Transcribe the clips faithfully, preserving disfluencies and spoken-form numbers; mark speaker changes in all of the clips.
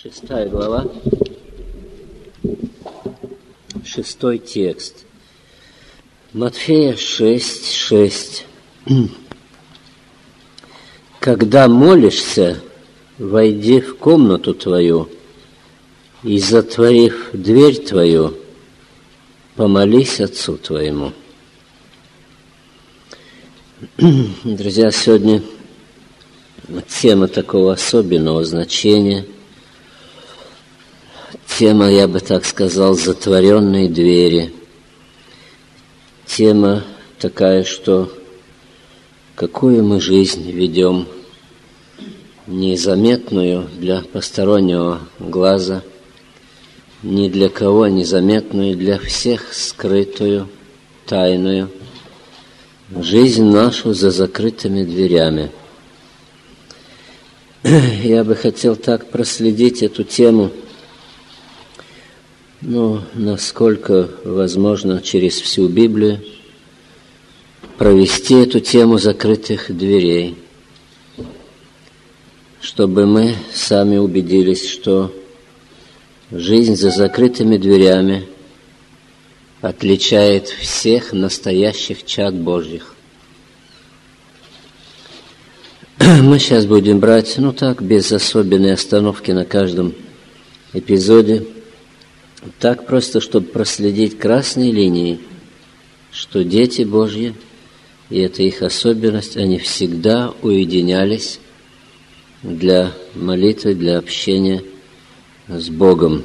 Speaker 1: Шестая глава, шестой текст. Матфея шесть, шесть. Когда молишься, войди в комнату твою и, затворив дверь твою, помолись Отцу твоему. Друзья, сегодня тема такого особенного значения. Тема, я бы так сказал, затворенные двери. Тема такая, что какую мы жизнь ведем, незаметную для постороннего глаза, ни для кого незаметную, для всех скрытую, тайную, жизнь нашу за закрытыми дверями. Я бы хотел так проследить эту тему, ну, насколько возможно, через всю Библию, провести эту тему закрытых дверей, чтобы мы сами убедились, что жизнь за закрытыми дверями отличает всех настоящих чад Божьих. Мы сейчас будем брать, ну так, без особенной остановки на каждом эпизоде, так просто, чтобы проследить красной линией, что дети Божьи, и это их особенность, они всегда уединялись для молитвы, для общения с Богом.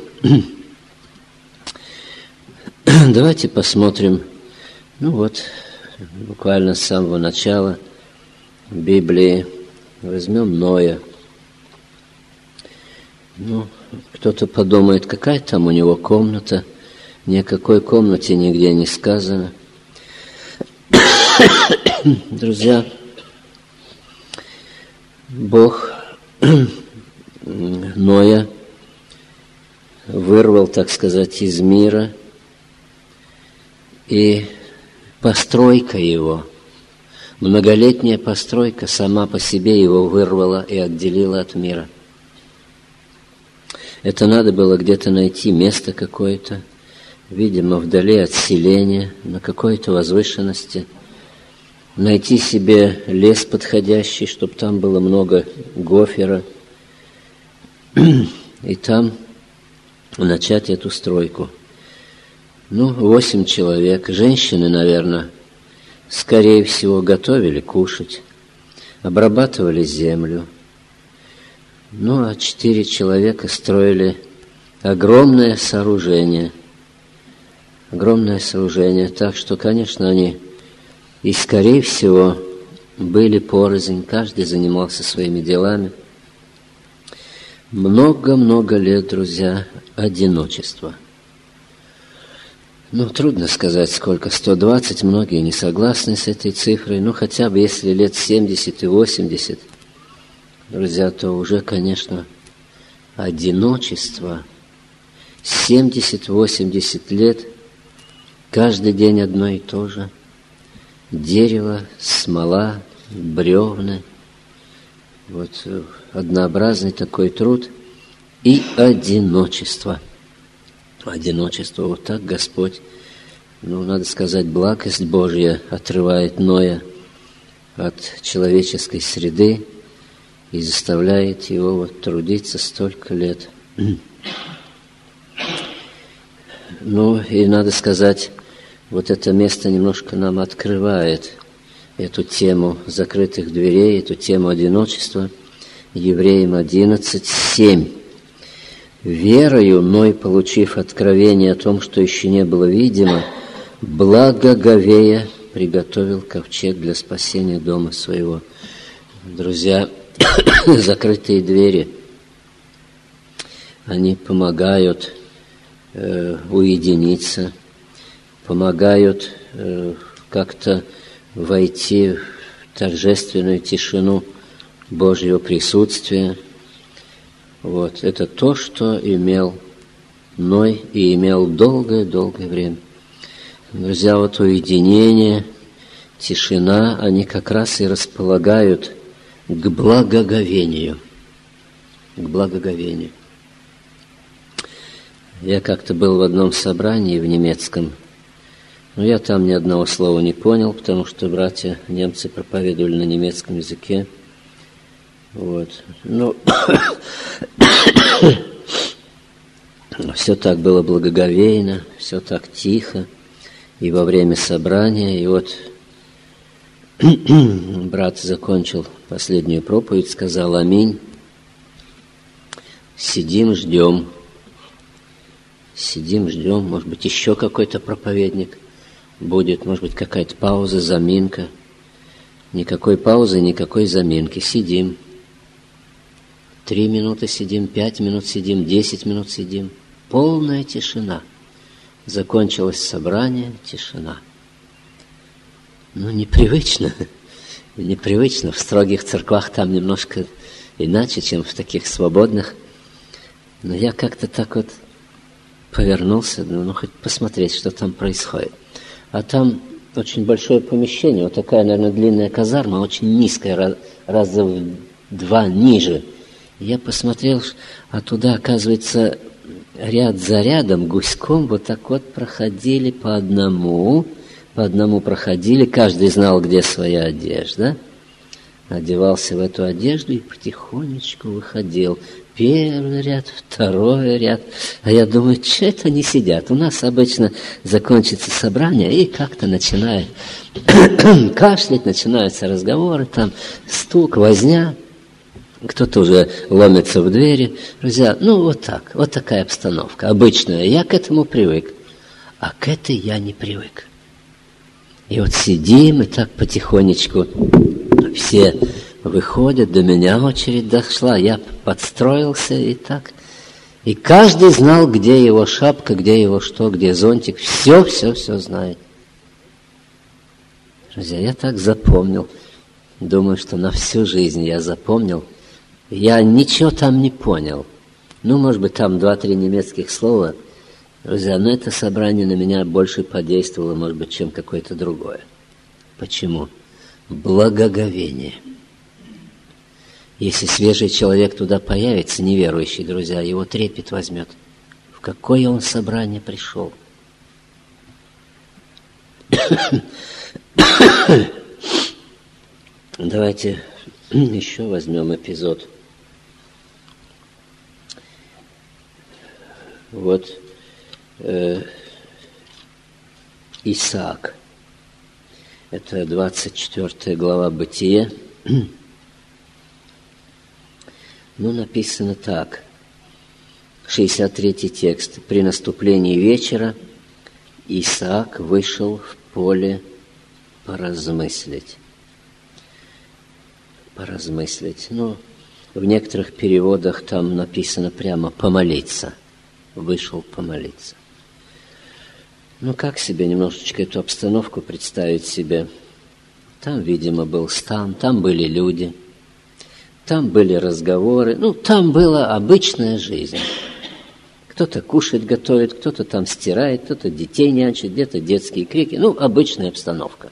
Speaker 1: Давайте посмотрим, ну вот, буквально с самого начала Библии. Возьмем Ноя. Ну, кто-то подумает, какая там у него комната. Ни о какой комнате нигде не сказано. Друзья, Бог Ноя вырвал, так сказать, из мира, и постройка его, многолетняя постройка сама по себе его вырвала и отделила от мира. Это надо было где-то найти место какое-то, видимо, вдали от селения, на какой-то возвышенности, найти себе лес подходящий, чтобы там было много гофера, и там начать эту стройку. Ну, восемь человек, женщины, наверное, скорее всего, готовили кушать, обрабатывали землю. Ну, а четыре человека строили огромное сооружение. Огромное сооружение. Так что, конечно, они и, скорее всего, были порознь. Каждый занимался своими делами. Много-много лет, друзья, одиночества. Ну, трудно сказать, сколько, сто двадцать, многие не согласны с этой цифрой, ну, хотя бы если лет семьдесят и восемьдесят, друзья, то уже, конечно, одиночество, семьдесят-восемьдесят лет, каждый день одно и то же, дерево, смола, бревна, вот однообразный такой труд и одиночество. Одиночество, вот так Господь, ну, надо сказать, благость Божья отрывает Ноя от человеческой среды и заставляет его вот трудиться столько лет. Ну, и надо сказать, вот это место немножко нам открывает эту тему закрытых дверей, эту тему одиночества. Евреям одиннадцать, семь. Верою Ной, получив откровение о том, что еще не было видимо, благоговея приготовил ковчег для спасения дома своего. Друзья, закрытые двери, они помогают э, уединиться, помогают э, как-то войти в торжественную тишину Божьего присутствия. Вот, это то, что имел Ной и имел долгое-долгое время. Друзья, вот уединение, тишина, они как раз и располагают к благоговению. К благоговению. Я как-то был в одном собрании в немецком, но я там ни одного слова не понял, потому что братья немцы проповедовали на немецком языке. Вот. Ну, все так было благоговейно, все так тихо, и во время собрания, и вот брат закончил последнюю проповедь, сказал аминь, сидим, ждем. Сидим, ждем, может быть, еще какой-то проповедник будет, может быть, какая-то пауза, заминка. Никакой паузы, никакой заминки. Сидим. Три минуты сидим, пять минут сидим, десять минут сидим. Полная тишина. Закончилось собрание, тишина. Ну, непривычно. Непривычно. В строгих церквах там немножко иначе, чем в таких свободных. Но я как-то так вот повернулся, ну, хоть посмотреть, что там происходит. А там очень большое помещение, вот такая, наверное, длинная казарма, очень низкая, раза в два ниже. Я посмотрел, а туда, оказывается, ряд за рядом, гуськом, вот так вот проходили по одному, по одному проходили, каждый знал, где своя одежда, одевался в эту одежду и потихонечку выходил. Первый ряд, второй ряд. А я думаю, что это они сидят? У нас обычно закончится собрание, и как-то начинают кашлять, начинаются разговоры, там стук, возня. Кто-то уже ломится в двери. Друзья, ну вот так, вот такая обстановка обычная. Я к этому привык, а к этой я не привык. И вот сидим, и так потихонечку все выходят, до меня очередь дошла, я подстроился и так. И каждый знал, где его шапка, где его что, где зонтик. Все, все, все знает. Друзья, я так запомнил. Думаю, что на всю жизнь я запомнил. Я ничего там не понял. Ну, может быть, там два-три немецких слова. Друзья, но это собрание на меня больше подействовало, может быть, чем какое-то другое. Почему? Благоговение. Если свежий человек туда появится, неверующий, друзья, его трепет возьмет. В какое он собрание пришел? Давайте еще возьмем эпизод. Вот э, Исаак. Это двадцать четвёртая глава Бытия. Ну, написано так. шестьдесят третий текст. При наступлении вечера Исаак вышел в поле поразмыслить. Поразмыслить. Ну, в некоторых переводах там написано прямо «помолиться». Вышел помолиться. Ну, как себе немножечко эту обстановку представить себе? Там, видимо, был стан, там были люди, там были разговоры, ну, там была обычная жизнь. Кто-то кушать готовит, кто-то там стирает, кто-то детей нянчит, где-то детские крики, ну, обычная обстановка.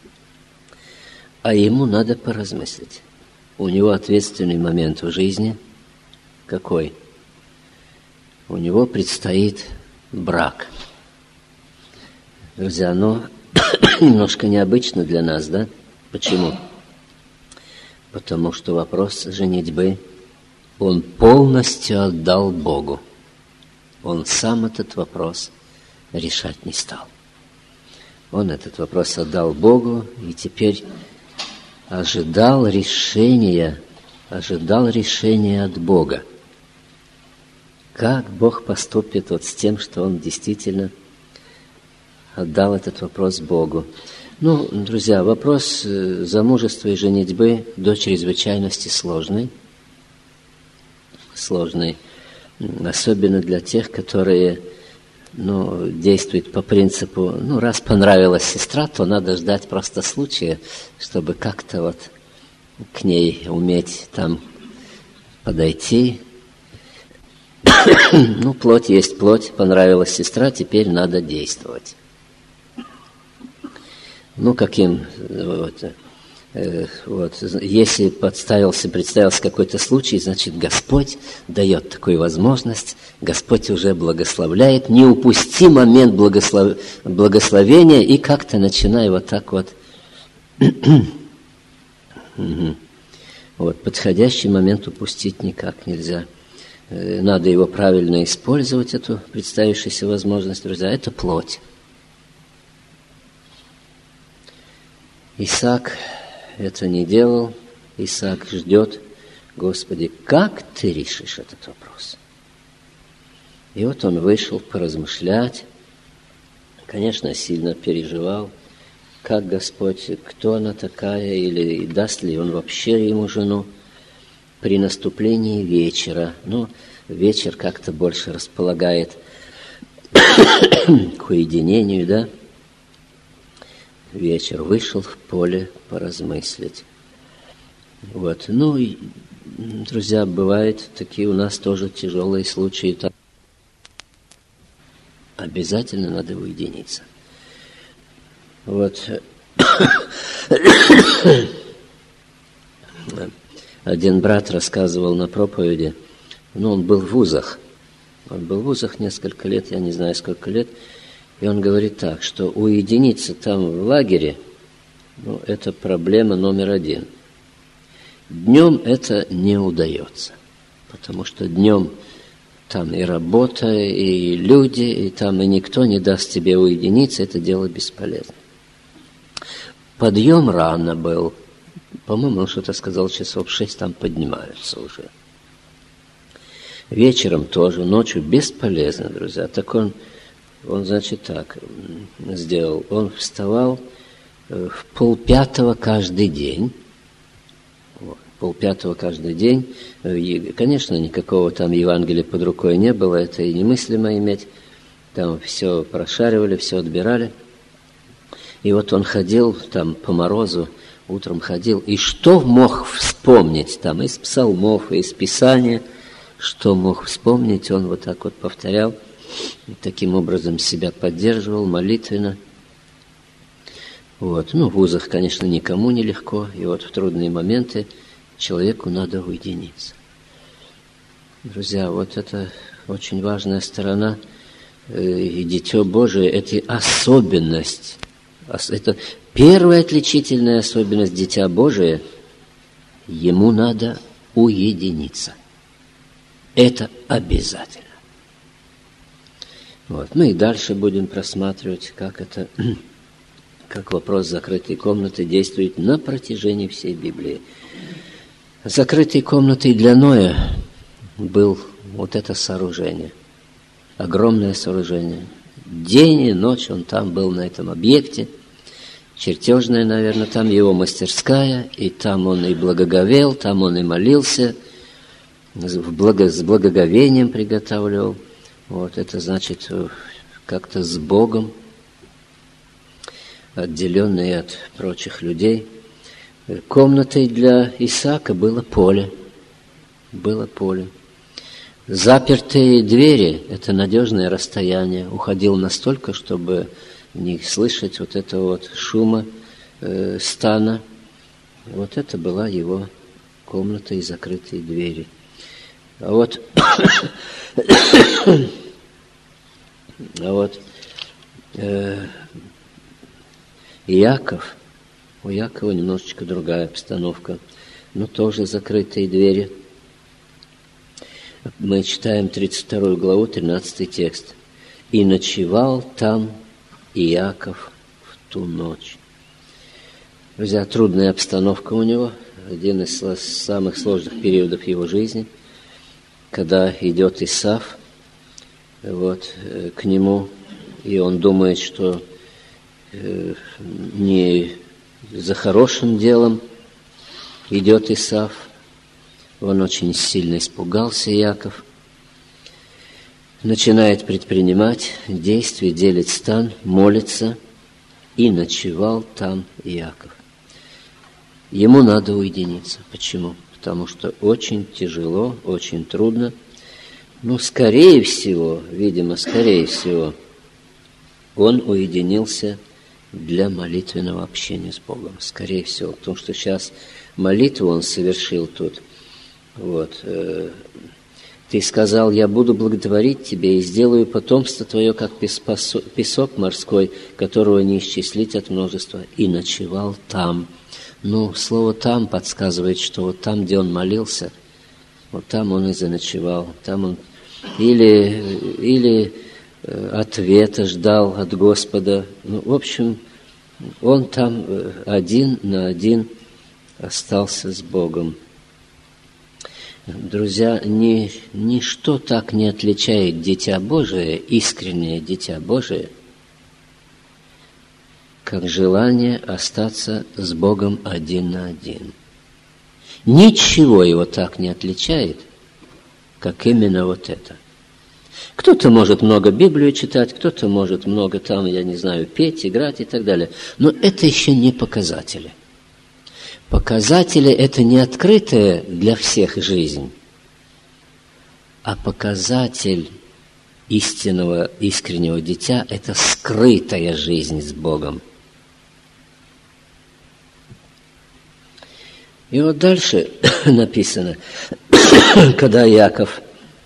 Speaker 1: А ему надо поразмыслить. У него ответственный момент в жизни. Какой? У него предстоит брак. Друзья, но немножко необычно для нас, да? Почему? Потому что вопрос женитьбы он полностью отдал Богу. Он сам этот вопрос решать не стал. Он этот вопрос отдал Богу и теперь ожидал решения, ожидал решения от Бога. Как Бог поступит вот с тем, что он действительно отдал этот вопрос Богу. Ну, друзья, вопрос замужества и женитьбы до чрезвычайности сложный. Сложный. Особенно для тех, которые ну, действуют по принципу, ну, раз понравилась сестра, то надо ждать просто случая, чтобы как-то вот к ней уметь там подойти. Ну, плоть есть плоть, понравилась сестра, теперь надо действовать. Ну, каким вот, Вот. Если подставился, представился какой-то случай, значит, Господь дает такую возможность, Господь уже благословляет. Не упусти момент благослов... благословения и как-то начинай вот так вот. Вот. Подходящий момент упустить никак нельзя. Надо его правильно использовать, эту представившуюся возможность, друзья. Это плоть. Исаак это не делал. Исаак ждет: Господи, как ты решишь этот вопрос? И вот он вышел поразмышлять. Конечно, сильно переживал, как Господь, кто она такая, или даст ли он вообще ему жену. При наступлении вечера, ну, вечер как-то больше располагает к уединению, да? Вечер вышел в поле поразмыслить. Вот. Ну, и, друзья, бывают такие у нас тоже тяжелые случаи. Так. Обязательно надо уединиться. Вот. Один брат рассказывал на проповеди, ну, он был в вузах. Он был в вузах несколько лет, я не знаю, сколько лет. И он говорит так, что уединиться там в лагере, ну, это проблема номер один. Днем это не удается, потому что днем там и работа, и люди, и там и никто не даст тебе уединиться, это дело бесполезно. Подъем рано был, по-моему, он что-то сказал, часов шесть там поднимаются уже. Вечером тоже, ночью бесполезно, друзья. Так он... Он, значит, так сделал. Он вставал в полпятого каждый день. Вот, полпятого каждый день. И, конечно, никакого там Евангелия под рукой не было. Это и немыслимо иметь. Там все прошаривали, все отбирали. И вот он ходил там по морозу, утром ходил. И что мог вспомнить там из псалмов, из Писания, что мог вспомнить, он вот так вот повторял. И таким образом себя поддерживал молитвенно. Вот. Ну, в вузах, конечно, никому не легко. И вот в трудные моменты человеку надо уединиться. Друзья, вот это очень важная сторона. И Дитё Божие – это особенность. Это первая отличительная особенность Дитя Божие. Ему надо уединиться. Это обязательно. Вот. Ну и дальше будем просматривать, как это, как вопрос закрытой комнаты действует на протяжении всей Библии. Закрытой комнатой для Ноя был вот это сооружение, огромное сооружение. День и ночь он там был, на этом объекте, чертежная, наверное, там его мастерская, и там он и благоговел, там он и молился, с благоговением приготавливал. Вот это значит как-то с Богом, отделенный от прочих людей. Комнатой для Исаака было поле. Было поле. Запертые двери – это надежное расстояние. Уходил настолько, чтобы не слышать вот этого вот шума э, стана. Вот это была его комната и закрытые двери. А вот... А вот э, Иаков, у Иакова немножечко другая обстановка, но тоже закрытые двери. Мы читаем тридцать вторую главу, тринадцатый текст. «И ночевал там Иаков в ту ночь». Друзья, трудная обстановка у него, один из самых сложных периодов его жизни, когда идет Исав, вот, к нему, и он думает, что э, не за хорошим делом идет Исав. Он очень сильно испугался, Иаков. Начинает предпринимать действия, делит стан, молится, и ночевал там Иаков. Ему надо уединиться. Почему? Потому что очень тяжело, очень трудно. Ну, скорее всего, видимо, скорее всего, он уединился для молитвенного общения с Богом. Скорее всего, потому что сейчас молитву он совершил тут. Вот. Ты сказал: я буду благотворить тебе и сделаю потомство твое, как песок морской, которого не исчислить от множества. И ночевал там. Ну, слово «там» подсказывает, что вот там, где он молился, вот там он и заночевал. Там он или, или ответа ждал от Господа. Ну, в общем, он там один на один остался с Богом. Друзья, ни, ничто так не отличает Дитя Божие, искреннее Дитя Божие, как желание остаться с Богом один на один. Ничего его так не отличает, как именно вот это. Кто-то может много Библию читать, кто-то может много там, я не знаю, петь, играть и так далее. Но это еще не показатели. Показатели – это не открытая для всех жизнь, а показатель истинного, искреннего дитя – это скрытая жизнь с Богом. И вот дальше написано, когда Иаков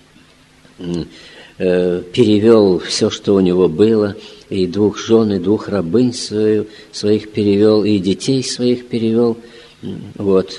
Speaker 1: перевел все, что у него было, и двух жен, и двух рабынь свою, своих перевел, и детей своих перевел, вот,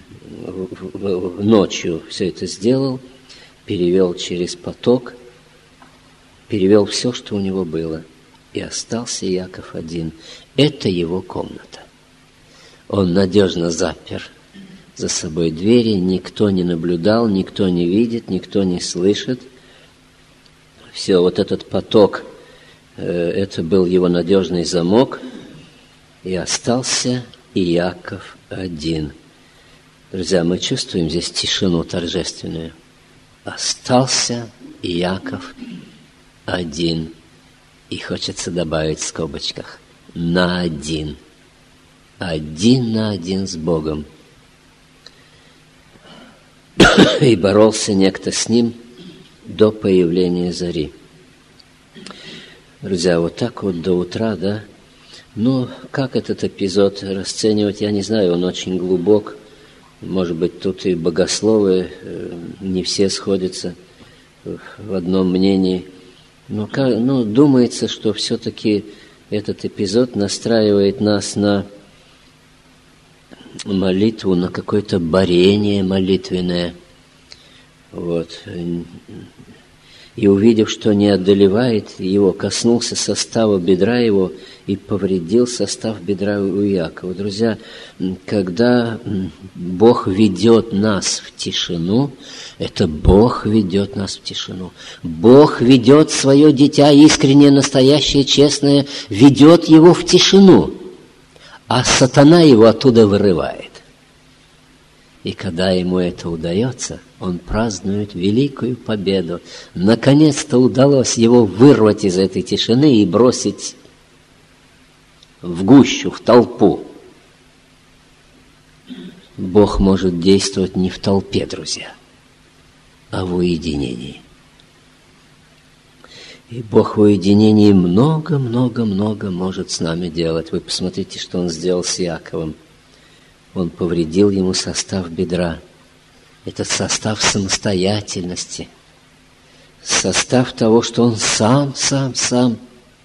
Speaker 1: ночью все это сделал, перевел через поток, перевел все, что у него было, и остался Иаков один. Это его комната. Он надежно запер за собой двери, никто не наблюдал, никто не видит, никто не слышит. Все, вот этот поток, это был его надежный замок, и остался Иаков один. Друзья, мы чувствуем здесь тишину торжественную. Остался Иаков один. И хочется добавить в скобочках: на один. Один на один с Богом. И боролся некто с ним до появления зари. Друзья, вот так вот до утра, да? Ну, как этот эпизод расценивать, я не знаю, он очень глубок. Может быть, тут и богословы не все сходятся в одном мнении. Но, ну, думается, что все-таки этот эпизод настраивает нас на молитву, на какое-то борение молитвенное. Вот. И увидев, что не одолевает его, коснулся состава бедра его и повредил состав бедра у Иакова. Друзья, когда Бог ведет нас в тишину, это Бог ведет нас в тишину. Бог ведет свое дитя, искреннее, настоящее, честное, ведет его в тишину, а сатана его оттуда вырывает. И когда ему это удается, он празднует великую победу. Наконец-то удалось его вырвать из этой тишины и бросить в гущу, в толпу. Бог может действовать не в толпе, друзья, а в уединении. И Бог в уединении много-много-много может с нами делать. Вы посмотрите, что Он сделал с Иаковом. Он повредил ему состав бедра. Это состав самостоятельности. Состав того, что он сам, сам, сам.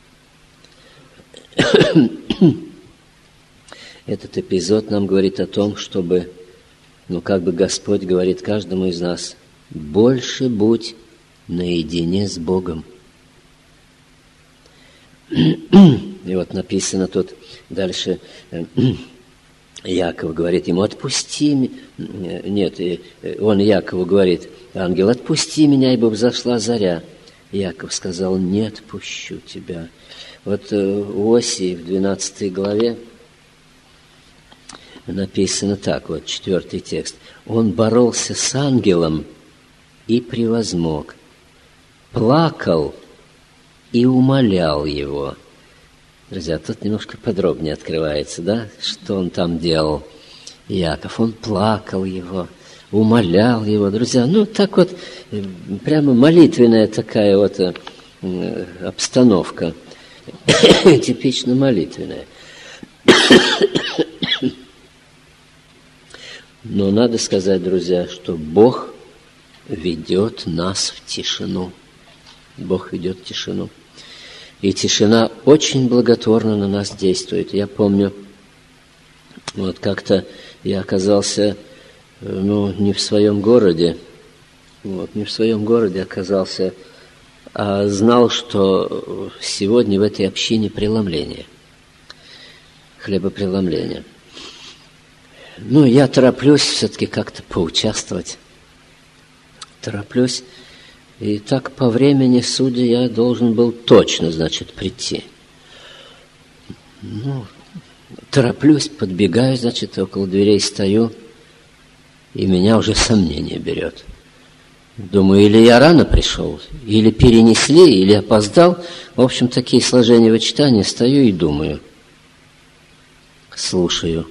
Speaker 1: Этот эпизод нам говорит о том, чтобы, ну, как бы Господь говорит каждому из нас: больше будь наедине с Богом. И вот написано тут дальше, Иаков говорит ему: отпусти меня. Нет, он Иакову говорит: ангел, отпусти меня, ибо взошла заря. Иаков сказал: не отпущу тебя. Вот у Осии в двенадцатой главе написано так, вот четвертый текст. Он боролся с ангелом и превозмог, плакал и умолял его. Друзья, тут немножко подробнее открывается, да, что он там делал, Иаков. Он плакал его, умолял его. Друзья, ну так вот, прямо молитвенная такая вот обстановка. типично молитвенное. Но надо сказать, друзья, что Бог ведет нас в тишину. Бог ведет в тишину. И тишина очень благотворно на нас действует. Я помню, вот как-то я оказался, ну, не в своем городе, вот, не в своем городе оказался, а знал, что сегодня в этой общине преломление, хлебопреломление. Ну, я тороплюсь все-таки как-то поучаствовать. Тороплюсь. И так по времени, судя, я должен был точно, значит, прийти. Ну, тороплюсь, подбегаю, значит, около дверей стою, и меня уже сомнение берет. Думаю, или я рано пришел, или перенесли, или опоздал. В общем, такие сложения вычитания. Стою и думаю. Слушаю.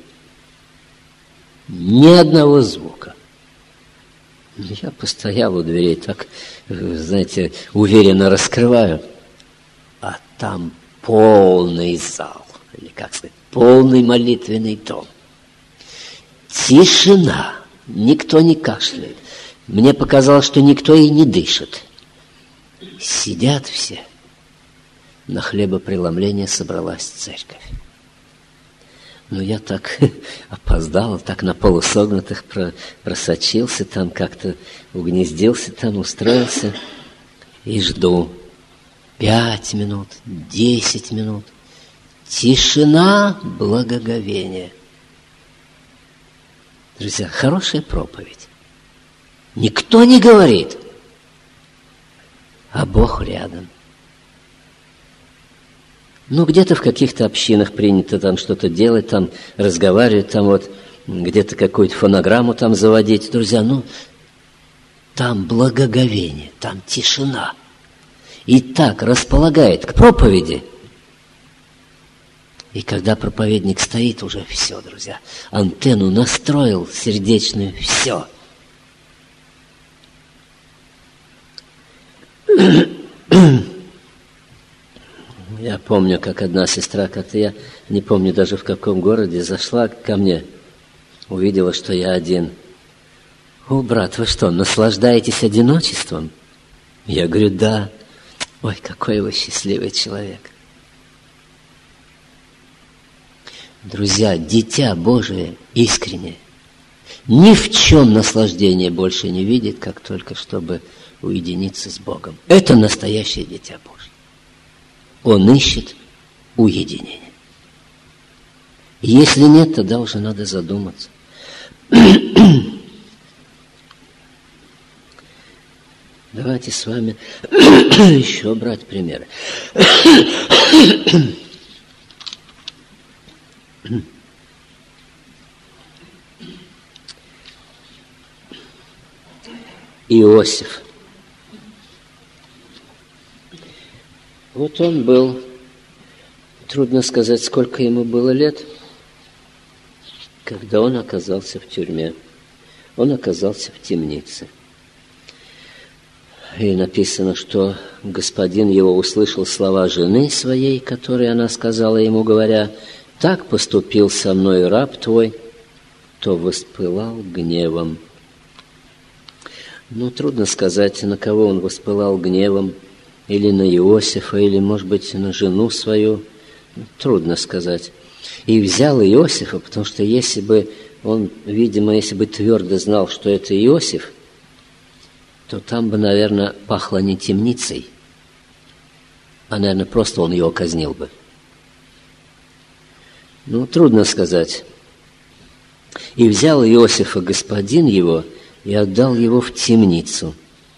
Speaker 1: Ни одного звука. Я постоял у дверей, так, знаете, уверенно раскрываю. А там полный зал, или как сказать, полный молитвенный дом. Тишина. Никто не кашляет. Мне показалось, что никто и не дышит. Сидят все. На хлебопреломление собралась церковь. Но я так опоздал, так на полусогнутых просочился, там как-то угнездился, там устроился. И жду. Пять минут, десять минут. Тишина, благоговение. Друзья, хорошая проповедь. Никто не говорит, а Бог рядом. Ну, где-то в каких-то общинах принято там что-то делать, там разговаривать, там вот где-то какую-то фонограмму там заводить. Друзья, ну, там благоговение, там тишина. И так располагает к проповеди. И когда проповедник стоит, уже все, друзья, антенну настроил сердечную, все. Я помню, как одна сестра, как-то я не помню даже в каком городе, зашла ко мне, увидела, что я один. О, брат, вы что, наслаждаетесь одиночеством? Я говорю, да. Ой, какой вы счастливый человек. Друзья, дитя Божие искреннее. Ни в чем наслаждение больше не видит, как только чтобы уединиться с Богом. Это настоящее дитя Божие. Он ищет уединение. Если нет, тогда уже надо задуматься. Давайте с вами еще брать примеры. Иосиф. Вот он был, трудно сказать, сколько ему было лет, когда он оказался в тюрьме. Он оказался в темнице. И написано, что господин его услышал слова жены своей, которые она сказала ему, говоря, «Так поступил со мной раб твой», то воспылал гневом. Ну, трудно сказать, на кого он воспылал гневом, или на Иосифа, или, может быть, на жену свою. Трудно сказать. И взял Иосифа, потому что если бы он, видимо, если бы твердо знал, что это Иосиф, то там бы, наверное, пахло не темницей, а, наверное, просто он его казнил бы. Ну, трудно сказать. И взял Иосифа господин его и отдал его в темницу.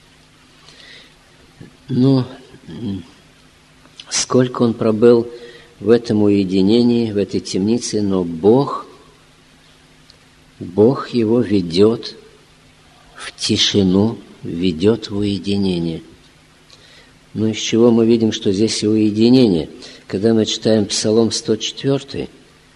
Speaker 1: Ну, сколько он пробыл в этом уединении, в этой темнице, но Бог, Бог его ведет в тишину, ведет в уединение. Ну, из чего мы видим, что здесь и уединение? Когда мы читаем Псалом сто четыре,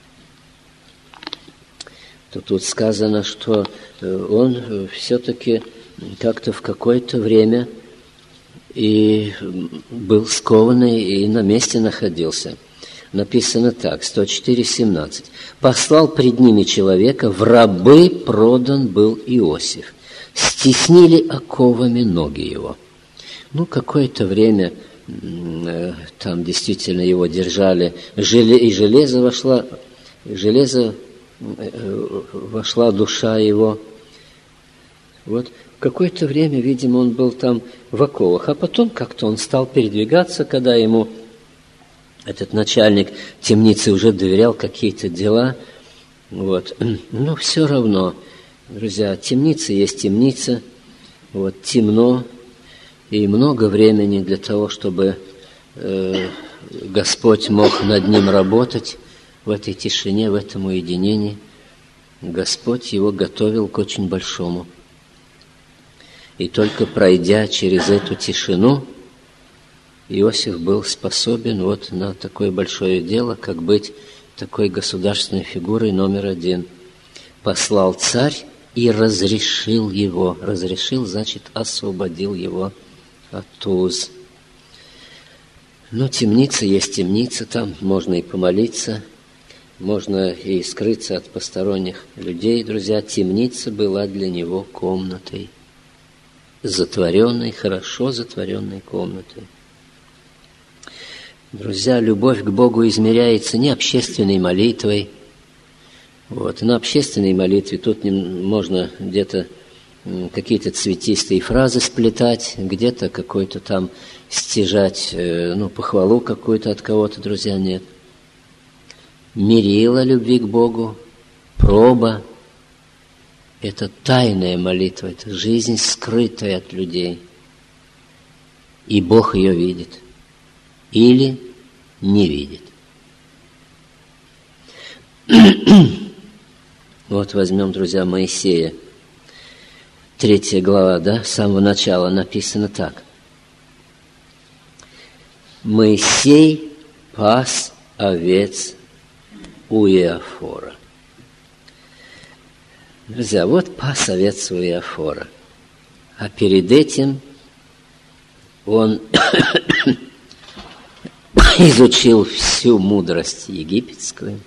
Speaker 1: то тут сказано, что он все-таки как-то в какое-то время и был скованный, и на месте находился. Написано так, сто четыре семнадцать. «Послал пред ними человека, в рабы продан был Иосиф. Стеснили оковами ноги его». Ну, какое-то время там действительно его держали, и железо вошла, железо вошла душа его. Вот какое-то время, видимо, он был там в оковах, а потом как-то он стал передвигаться, когда ему этот начальник темницы уже доверял какие-то дела. Вот. Но все равно, друзья, темница есть темница, вот, темно, и много времени для того, чтобы э, Господь мог над ним работать в этой тишине, в этом уединении. Господь его готовил к очень большому. И только пройдя через эту тишину, Иосиф был способен вот на такое большое дело, как быть такой государственной фигурой номер один. Послал царь и разрешил его. Разрешил, значит, освободил его от уз. Но темница есть темница, там можно и помолиться, можно и скрыться от посторонних людей. Друзья, темница была для него комнатой, затворенной, хорошо затворенной комнатой. Друзья, любовь к Богу измеряется не общественной молитвой. Вот. На общественной молитве тут можно где-то какие-то цветистые фразы сплетать, где-то какой-то там стяжать, ну, похвалу какую-то от кого-то, друзья, нет. Мерила любви к Богу, проба – это тайная молитва, это жизнь, скрытая от людей. И Бог ее видит или не видит. Вот возьмем, друзья, Моисея. Третья глава, да, с самого начала написано так. Моисей пас овец у Иофора. Друзья, вот пас овец у Иофора. А перед этим он изучил всю мудрость египетскую.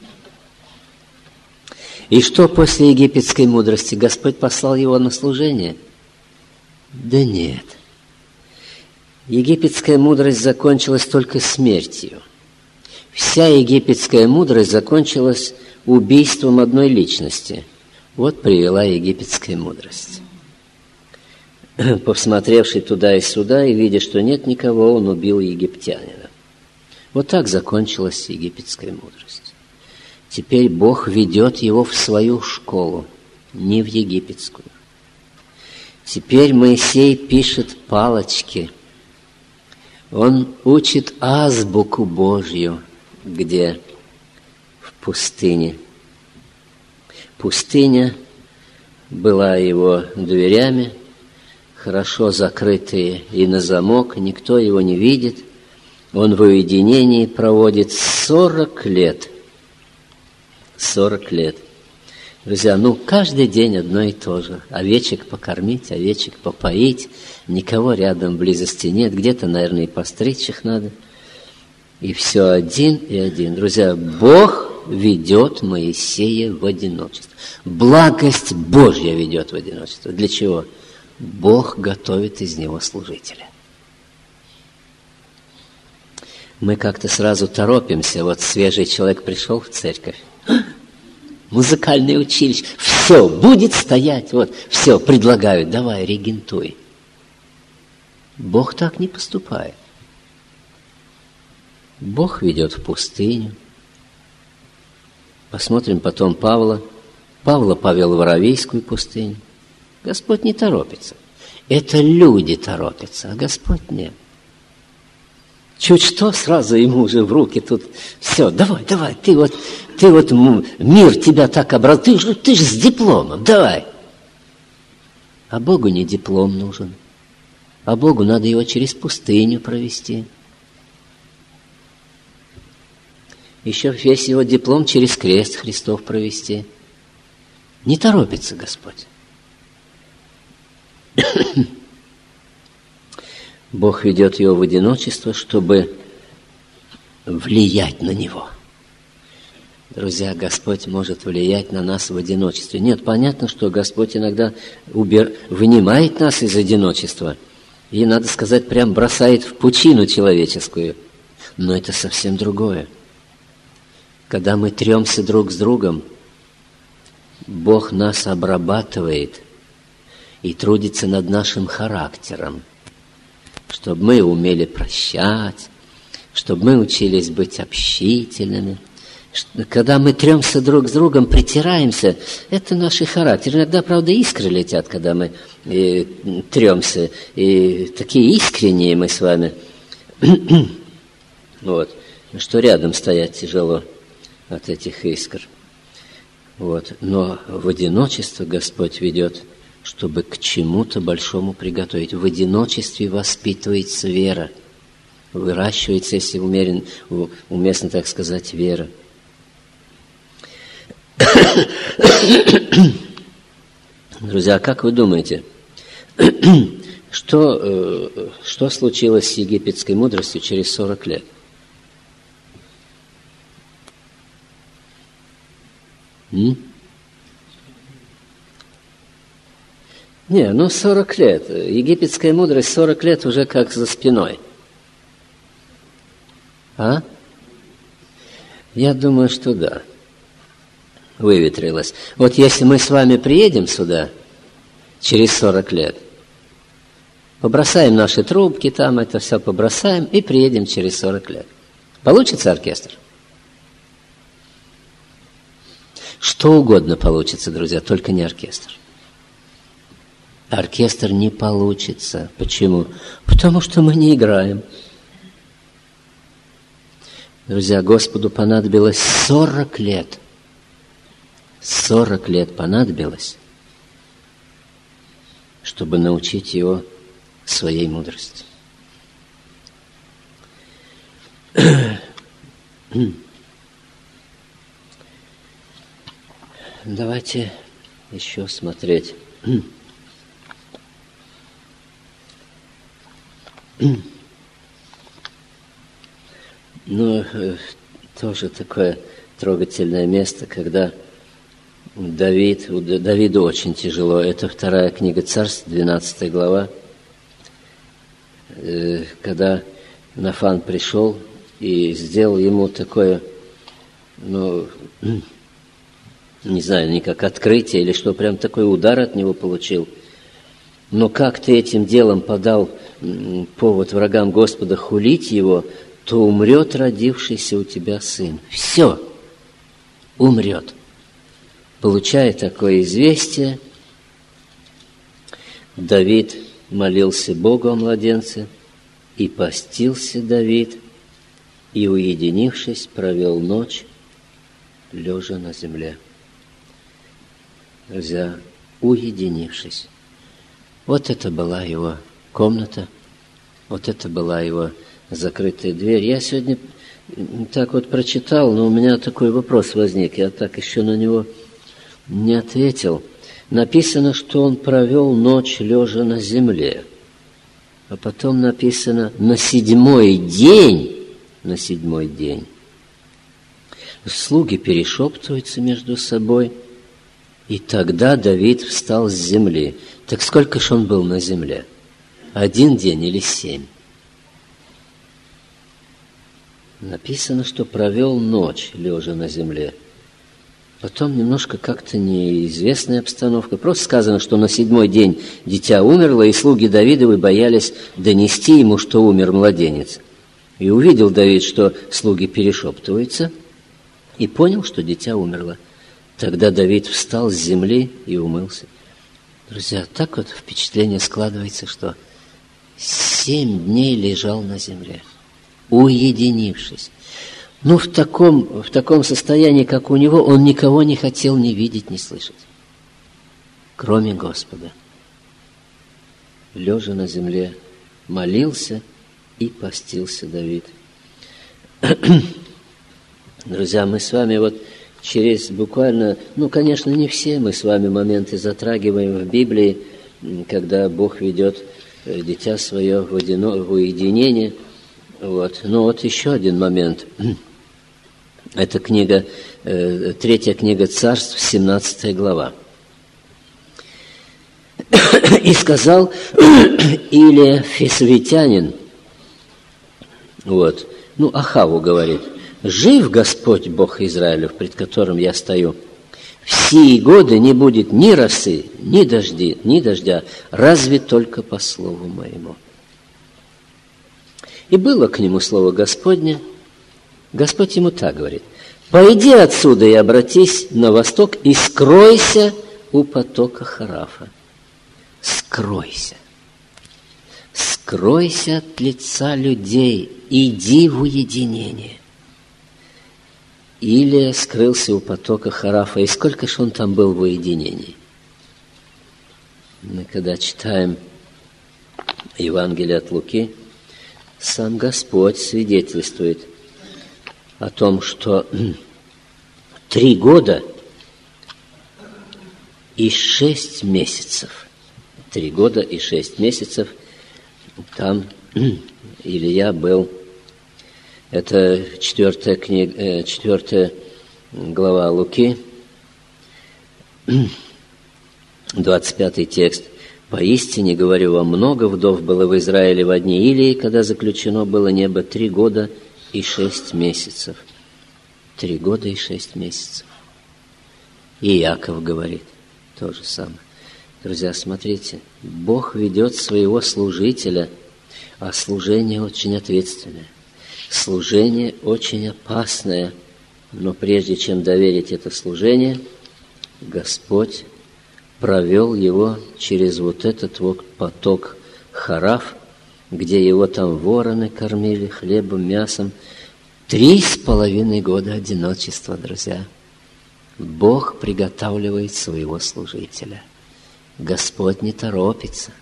Speaker 1: И что после египетской мудрости? Господь послал его на служение? Да нет. Египетская мудрость закончилась только смертью. Вся египетская мудрость закончилась убийством одной личности. Вот привела египетская мудрость. Посмотревший туда и сюда и видя, что нет никого, он убил египтянина. Вот так закончилась египетская мудрость. Теперь Бог ведет его в свою школу, не в египетскую. Теперь Моисей пишет палочки. Он учит азбуку Божью, где? В пустыне. Пустыня была его дверями, хорошо закрытые и на замок, никто его не видит. Он в уединении проводит сорок лет. Сорок лет. Друзья, ну каждый день одно и то же. Овечек покормить, овечек попоить. Никого рядом близости нет. Где-то, наверное, и постричь их надо. И все один и один. Друзья, Бог ведет Моисея в одиночество. Благость Божья ведет в одиночество. Для чего? Бог готовит из него служителя. Мы как-то сразу торопимся. Вот свежий человек пришел в церковь. Музыкальное училище. Все, будет стоять. Вот, все, предлагают. Давай, регентуй. Бог так не поступает. Бог ведет в пустыню. Посмотрим потом Павла. Павла повел в Аравийскую пустыню. Господь не торопится. Это люди торопятся, а Господь нет. Чуть что, сразу ему уже в руки тут. Все, давай, давай, ты вот, ты вот, мир тебя так образ... Ты же, ты же с дипломом, давай. А Богу не диплом нужен. А Богу надо его через пустыню провести. Еще весь его диплом через крест Христов провести. Не торопится Господь. Бог ведет его в одиночество, чтобы влиять на него. Друзья, Господь может влиять на нас в одиночестве. Нет, понятно, что Господь иногда убер... вынимает нас из одиночества и, надо сказать, прям бросает в пучину человеческую. Но это совсем другое. Когда мы тремся друг с другом, Бог нас обрабатывает и трудится над нашим характером, чтобы мы умели прощать, чтобы мы учились быть общительными. Когда мы тремся друг с другом, притираемся, это наш характер. Иногда, правда, искры летят, когда мы и, тремся, и такие искренние мы с вами. Вот. Что рядом стоять тяжело от этих искр. Вот. Но в одиночество Господь ведет, чтобы к чему-то большому приготовить. В одиночестве воспитывается вера. Выращивается, если умерен, уместно так сказать, вера. Друзья, как вы думаете, что, что случилось с египетской мудростью через сорок лет? М? Не, ну сорок лет. Египетская мудрость сорок лет уже как за спиной. А? Я думаю, что да. Выветрилась. Вот если мы с вами приедем сюда через сорок лет, побросаем наши трубки там, это все побросаем и приедем через сорок лет. Получится оркестр? Что угодно получится, друзья, только не оркестр. Оркестр не получится. Почему? Потому что мы не играем. Друзья, Господу понадобилось сорок лет. Сорок лет понадобилось, чтобы научить его своей мудрости. Давайте еще смотреть. Ну, тоже такое трогательное место, когда Давид, Давиду очень тяжело. Это вторая книга Царств, двенадцатая глава, когда Нафан пришел и сделал ему такое, ну, не знаю, никак открытие или что, прям такой удар от него получил. Но как ты этим делом подал повод врагам Господа хулить его, то умрет родившийся у тебя сын. Все, умрет. Получая такое известие, Давид молился Богу о младенце, и постился Давид, и, уединившись, провел ночь, лежа на земле. Друзья, уединившись. Вот это была его комната, вот это была его закрытая дверь. Я сегодня так вот прочитал, но у меня такой вопрос возник, я так еще на него не ответил. Написано, что он провел ночь лежа на земле. А потом написано на седьмой день, на седьмой день. Слуги перешептываются между собой, и тогда Давид встал с земли. Так сколько ж он был на земле? Один день или семь? Написано, что провел ночь лежа на земле. Потом немножко как-то неизвестная обстановка. Просто сказано, что на седьмой день дитя умерло, и слуги Давидовы боялись донести ему, что умер младенец. И увидел Давид, что слуги перешептываются, и понял, что дитя умерло. Тогда Давид встал с земли и умылся. Друзья, так вот впечатление складывается, что семь дней лежал на земле, уединившись. Ну, в таком, в таком состоянии, как у него, он никого не хотел ни видеть, ни слышать, кроме Господа. Лежа на земле, молился и постился Давид. Друзья, мы с вами вот через буквально, ну, конечно, не все мы с вами моменты затрагиваем в Библии, когда Бог ведет дитя свое в, одино, в уединение. Вот. Ну вот еще один момент. Это книга, э, третья книга Царств, семнадцатая глава. «И сказал Илия Фисвитянин», вот, ну, Ахаву говорит: «Жив Господь Бог Израилев, пред которым я стою, в сии годы не будет ни росы, ни дожди, ни дождя, разве только по слову моему». И было к нему слово Господне. Господь ему так говорит: «Пойди отсюда и обратись на восток, и скройся у потока Харафа». Скройся. Скройся от лица людей, иди в уединение. Илия скрылся у потока Харафа. И сколько ж он там был в уединении? Мы когда читаем Евангелие от Луки, сам Господь свидетельствует о том, что три года и шесть месяцев, три года и шесть месяцев там Илия был. Это четвертая книга, четвертая глава Луки, двадцать пятый текст. «Поистине, говорю вам, много вдов было в Израиле в дни Илии, когда заключено было небо три года и шесть месяцев». Три года и шесть месяцев. И Иаков говорит то же самое. Друзья, смотрите, Бог ведет своего служителя, а служение очень ответственное. Служение очень опасное, но прежде чем доверить это служение, Господь провел его через вот этот вот поток Хараф, где его там вороны кормили хлебом, мясом. Три с половиной года одиночества, друзья. Бог приготавливает своего служителя. Господь не торопится.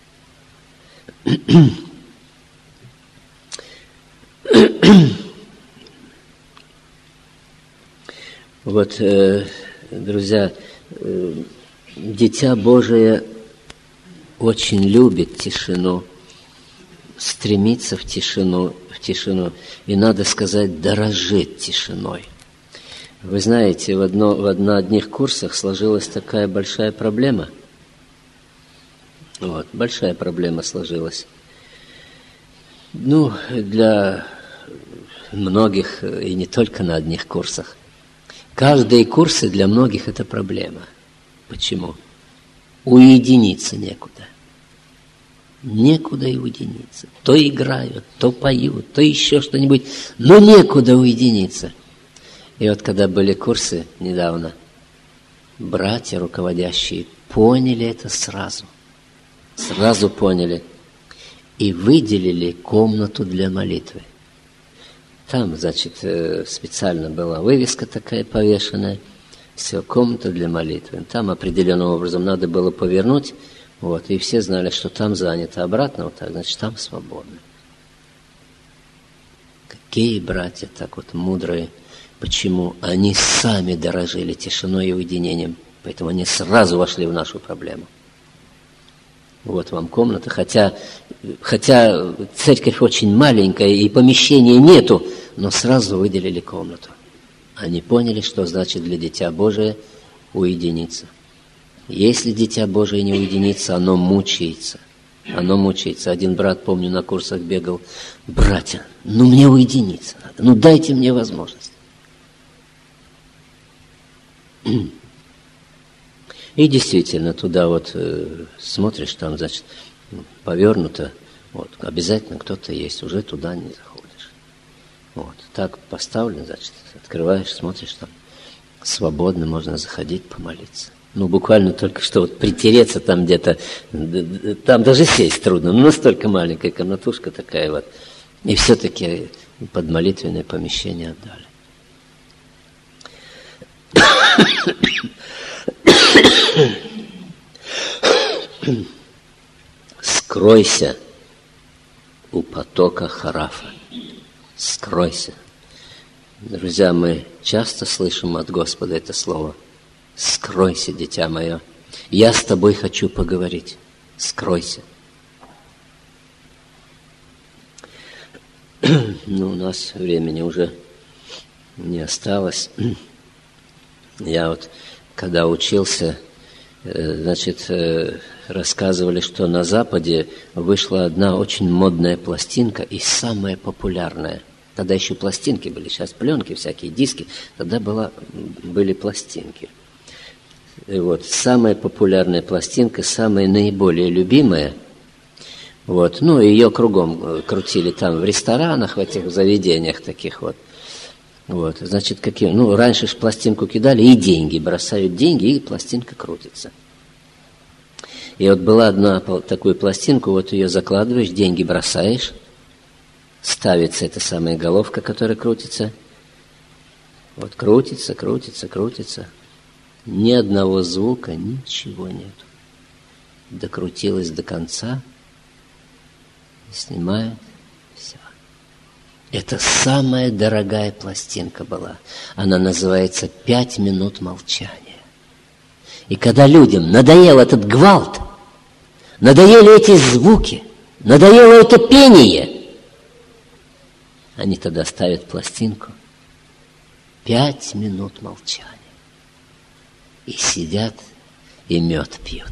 Speaker 1: Вот, э, друзья, э, Дитя Божие очень любит тишину, стремится в тишину, в тишину, и, надо сказать, дорожит тишиной. Вы знаете, в, одно, в одно, одних курсах сложилась такая большая проблема. Вот, большая проблема сложилась. Ну, для многих, и не только на одних курсах. Каждые курсы для многих – это проблема. Почему? Уединиться некуда. Некуда и уединиться. То играют, то поют, то еще что-нибудь, но некуда уединиться. И вот когда были курсы недавно, братья руководящие поняли это сразу. Сразу поняли. И выделили комнату для молитвы. Там, значит, специально была вывеска такая повешенная. Все, комната для молитвы. Там определенным образом надо было повернуть, вот, и все знали, что там занято. Обратно вот так, значит, там свободно. Какие братья так вот мудрые. Почему? Они сами дорожили тишиной и уединением. Поэтому они сразу вошли в нашу проблему. Вот вам комната. Хотя, хотя церковь очень маленькая и помещения нету, но сразу выделили комнату. Они поняли, что значит для Дитя Божие уединиться. Если Дитя Божие не уединится, оно мучается. Оно мучается. Один брат, помню, на курсах бегал: «Братья, ну мне уединиться надо, ну дайте мне возможность». И действительно, туда вот э, смотришь, там, значит, повернуто, вот, обязательно кто-то есть, уже туда не заходишь. Вот, так поставлен, значит, открываешь, смотришь, там свободно можно заходить, помолиться. Ну, буквально только что вот притереться там где-то, там даже сесть трудно, ну, настолько маленькая комнатушка такая вот. И все-таки под молитвенное помещение отдали. Скройся у потока Харафа. Скройся. Друзья, мы часто слышим от Господа это слово. Скройся, дитя мое. Я с тобой хочу поговорить. Скройся. Ну, у нас времени уже не осталось. Я вот, когда учился, значит, рассказывали, что на Западе вышла одна очень модная пластинка и самая популярная. Тогда еще пластинки были, сейчас пленки, всякие диски. Тогда была, были пластинки. И вот, самая популярная пластинка, самая наиболее любимая. Вот, ну, ее кругом крутили там в ресторанах, в этих заведениях таких вот. Вот, значит, какие... Ну, раньше ж пластинку кидали и деньги, бросают деньги, и пластинка крутится. И вот была одна такую пластинку, вот ее закладываешь, деньги бросаешь, ставится эта самая головка, которая крутится. Вот крутится, крутится, крутится. Ни одного звука, ничего нет. Докрутилась до конца, снимает, все. Это самая дорогая пластинка была. Она называется «Пять минут молчания». И когда людям надоел этот гвалт, надоели эти звуки, надоело это пение, они тогда ставят пластинку «Пять минут молчания». И сидят, и мед пьют.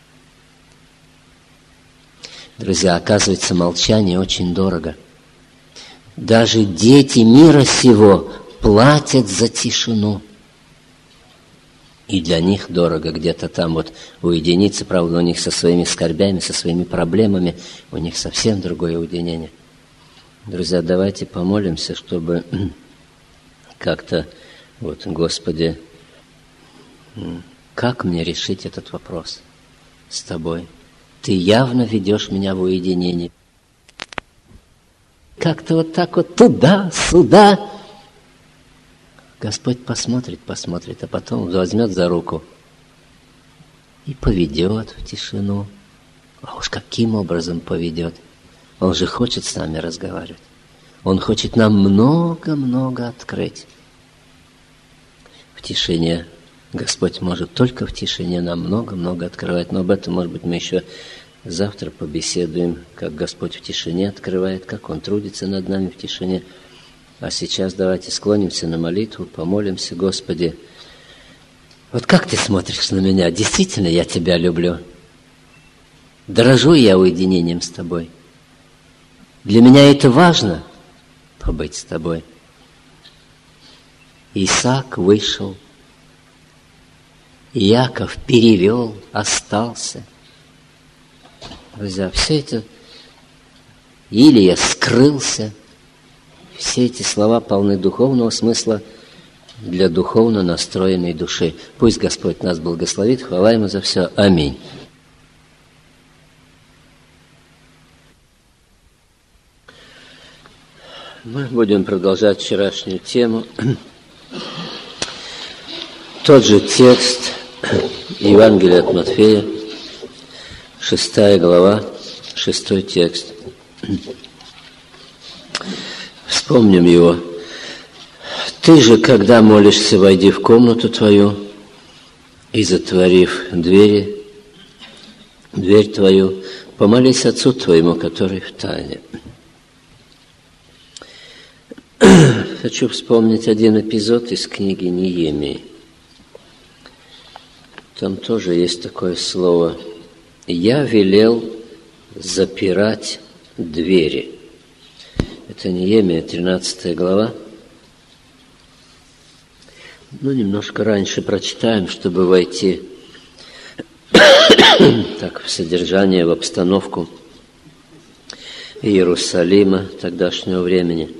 Speaker 1: Друзья, оказывается, молчание очень дорого. Даже дети мира сего платят за тишину. И для них дорого где-то там вот уединиться, правда, у них со своими скорбями, со своими проблемами, у них совсем другое уединение. Друзья, давайте помолимся, чтобы как-то, вот, Господи, как мне решить этот вопрос с Тобой? Ты явно ведешь меня в уединение. Как-то вот так вот туда-сюда. Господь посмотрит, посмотрит, а потом возьмет за руку и поведет в тишину. А уж каким образом поведет? Он же хочет с нами разговаривать. Он хочет нам много-много открыть. В тишине Господь может только в тишине нам много-много открывать. Но об этом, может быть, мы еще завтра побеседуем, как Господь в тишине открывает, как Он трудится над нами в тишине. А сейчас давайте склонимся на молитву, помолимся. Господи, вот как Ты смотришь на меня? Действительно, я Тебя люблю. Дорожу я уединением с Тобой. Для меня это важно, побыть с Тобой. Исаак вышел, Иаков перевел, остался. Друзья, все это, Илия скрылся. Все эти слова полны духовного смысла для духовно настроенной души. Пусть Господь нас благословит. Хвала Ему за все. Аминь. Мы будем продолжать вчерашнюю тему. Тот же текст Евангелия от Матфея, шестая глава, шестой текст. Вспомним его. «Ты же, когда молишься, войди в комнату твою и, затворив двери, дверь твою, помолись Отцу твоему, который в тайне». Хочу вспомнить один эпизод из книги Неемии. Там тоже есть такое слово «Я велел запирать двери». Это Неемия, тринадцатая глава. Ну, немножко раньше прочитаем, чтобы войти так, в содержание, в обстановку Иерусалима тогдашнего времени.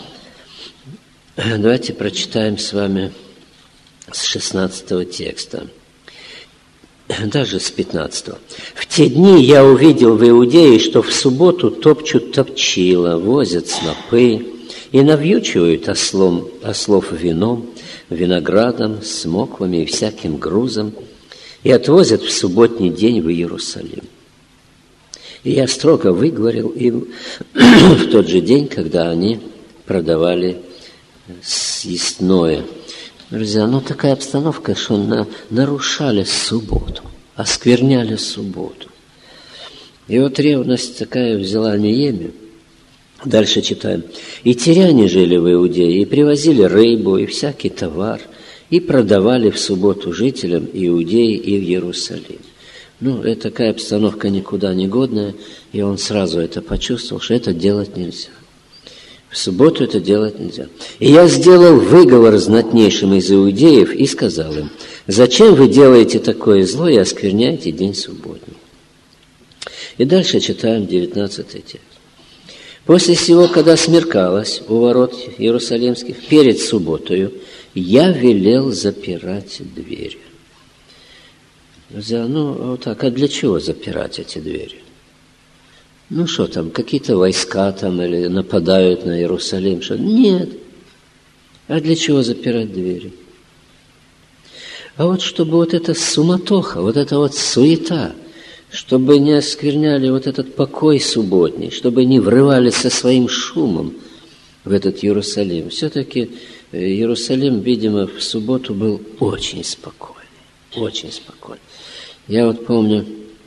Speaker 1: Давайте прочитаем с вами с шестнадцатого текста. Даже с пятнадцатого. «В те дни я увидел в Иудее, что в субботу топчут топчила, возят снопы и навьючивают ослом, ослов вином, виноградом, смоквами и всяким грузом, и отвозят в субботний день в Иерусалим. И я строго выговорил им в тот же день, когда они продавали съестное». Друзья, ну такая обстановка, что на, нарушали субботу, оскверняли субботу. И вот ревность такая взяла Неемию, Дальше читаем. «И тиряне жили в Иудее, и привозили рыбу, и всякий товар, и продавали в субботу жителям Иудеи и в Иерусалим». Ну, это такая обстановка никуда не годная, и он сразу это почувствовал, что это делать нельзя. В субботу это делать нельзя. «И я сделал выговор знатнейшим из иудеев и сказал им: зачем вы делаете такое зло и оскверняете день субботний?» И дальше читаем девятнадцатый текст. «После сего, когда смеркалось у ворот Иерусалимских, перед субботою, я велел запирать двери». Друзья, ну вот так, а для чего запирать эти двери? Ну что там, какие-то войска там или нападают на Иерусалим? Что? Нет. А для чего запирать двери? А вот чтобы вот эта суматоха, вот эта вот суета, чтобы не оскверняли вот этот покой субботний, чтобы не врывались со своим шумом в этот Иерусалим. Все-таки Иерусалим, видимо, в субботу был очень спокойный, очень спокойный. Я вот помню,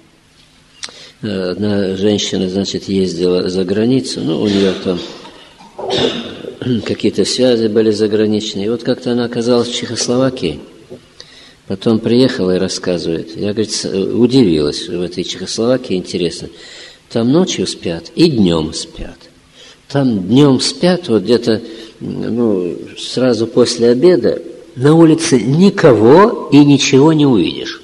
Speaker 1: одна женщина, значит, ездила за границу, ну, у нее там какие-то связи были заграничные, и вот как-то она оказалась в Чехословакии. Потом приехала и рассказывает. Я, говорит, удивилась в этой Чехословакии, интересно. Там ночью спят и днем спят. Там днем спят, вот где-то ну, сразу после обеда на улице никого и ничего не увидишь.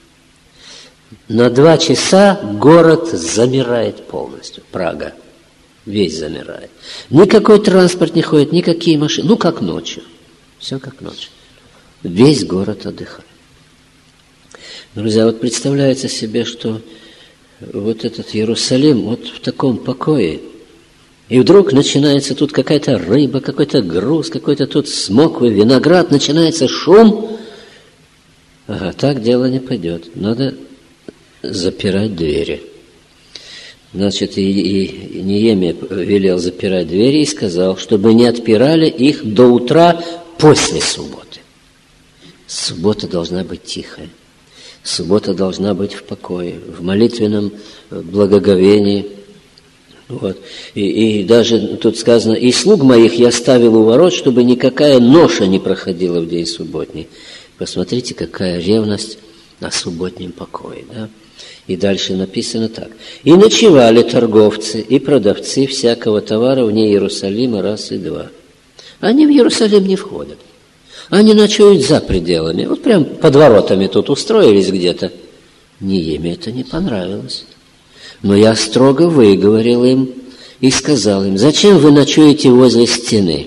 Speaker 1: На два часа город замирает полностью, Прага. Весь замирает. Никакой транспорт не ходит, никакие машины. Ну, как ночью. Все как ночью. Весь город отдыхает. Друзья, вот представляется себе, что вот этот Иерусалим вот в таком покое, и вдруг начинается тут какая-то рыба, какой-то груз, какой-то тут смоквы, виноград, начинается шум. Ага, так дело не пойдет. Надо запирать двери. Значит, и, и Неемия велел запирать двери и сказал, чтобы не отпирали их до утра после субботы. Суббота должна быть тихая. Суббота должна быть в покое, в молитвенном благоговении. Вот. И, и даже тут сказано, и слуг моих я ставил у ворот, чтобы никакая ноша не проходила в день субботний. Посмотрите, какая ревность о субботнем покое. Да? И дальше написано так. И ночевали торговцы и продавцы всякого товара вне Иерусалима раз и два. Они в Иерусалим не входят. Они ночуют за пределами. Вот прям под воротами тут устроились где-то. Неемии это не понравилось. Но я строго выговорил им и сказал им: зачем вы ночуете возле стены?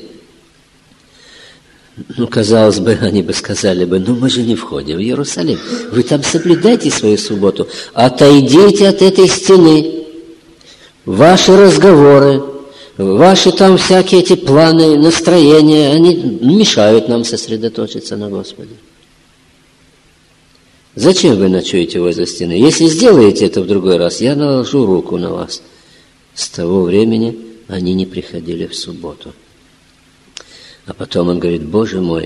Speaker 1: Ну, казалось бы, они бы сказали бы: ну, мы же не входим в Иерусалим. Вы там соблюдайте свою субботу. Отойдите от этой стены. Ваши разговоры, ваши там всякие эти планы, настроения, они мешают нам сосредоточиться на Господе. Зачем вы ночуете возле стены? Если сделаете это в другой раз, я наложу руку на вас. С того времени они не приходили в субботу. А потом он говорит: Боже мой,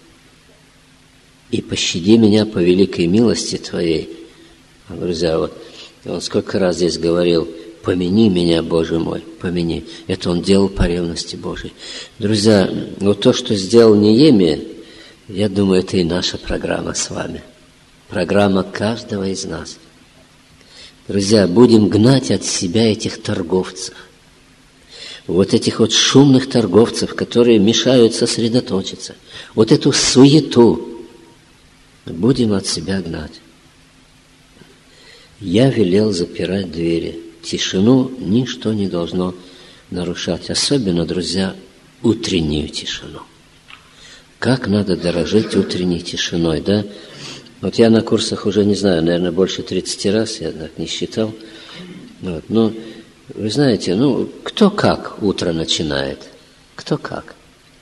Speaker 1: и пощади меня по великой милости Твоей. Друзья, вот он сколько раз здесь говорил: помяни меня, Боже мой, помяни. Это он делал по ревности Божией. Друзья, вот то, что сделал Неемия, я думаю, это и наша программа с вами. Программа каждого из нас. Друзья, будем гнать от себя этих торговцев. Вот этих вот шумных торговцев, которые мешают сосредоточиться. Вот эту суету будем от себя гнать. Я велел запирать двери. Тишину ничто не должно нарушать. Особенно, друзья, утреннюю тишину. Как надо дорожить утренней тишиной, да? Вот я на курсах уже, не знаю, наверное, больше тридцати раз, я так не считал. Вот. Но, вы знаете, ну, кто как утро начинает? Кто как?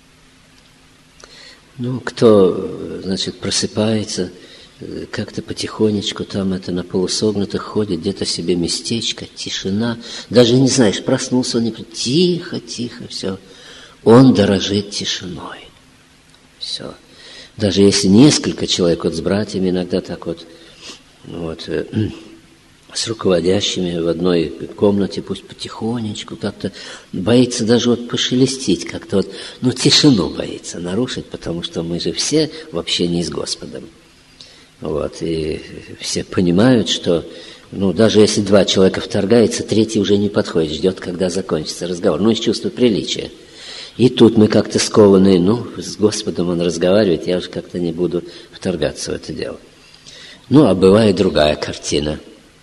Speaker 1: Ну, кто, значит, просыпается, как-то потихонечку там это на полусогнутых ходит, где-то себе местечко, тишина. Даже не знаешь, проснулся он, не... Тихо, тихо, все. Он дорожит тишиной. Все. Даже если несколько человек, вот с братьями иногда так вот, вот с руководящими в одной комнате, пусть потихонечку как-то, боится даже вот пошелестить, как-то вот, ну, тишину боится нарушить, потому что мы же все в общении с Господом. Вот, и все понимают, что, ну, даже если два человека вторгаются, третий уже не подходит, ждет, когда закончится разговор, ну, из чувства приличия. И тут мы как-то скованы, ну, с Господом он разговаривает, я уже как-то не буду вторгаться в это дело. Ну, а бывает другая картина.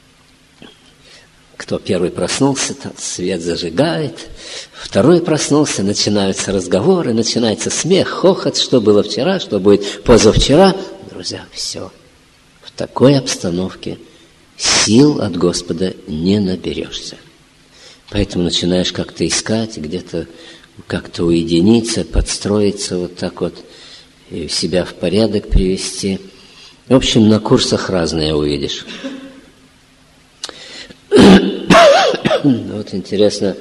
Speaker 1: Кто первый проснулся, тот свет зажигает. Второй проснулся, начинаются разговоры, начинается смех, хохот, что было вчера, что будет позавчера. Друзья, все. В такой обстановке сил от Господа не наберешься. Поэтому начинаешь как-то искать, где-то как-то уединиться, подстроиться вот так вот, и себя в порядок привести. В общем, на курсах разное увидишь. Вот интересно,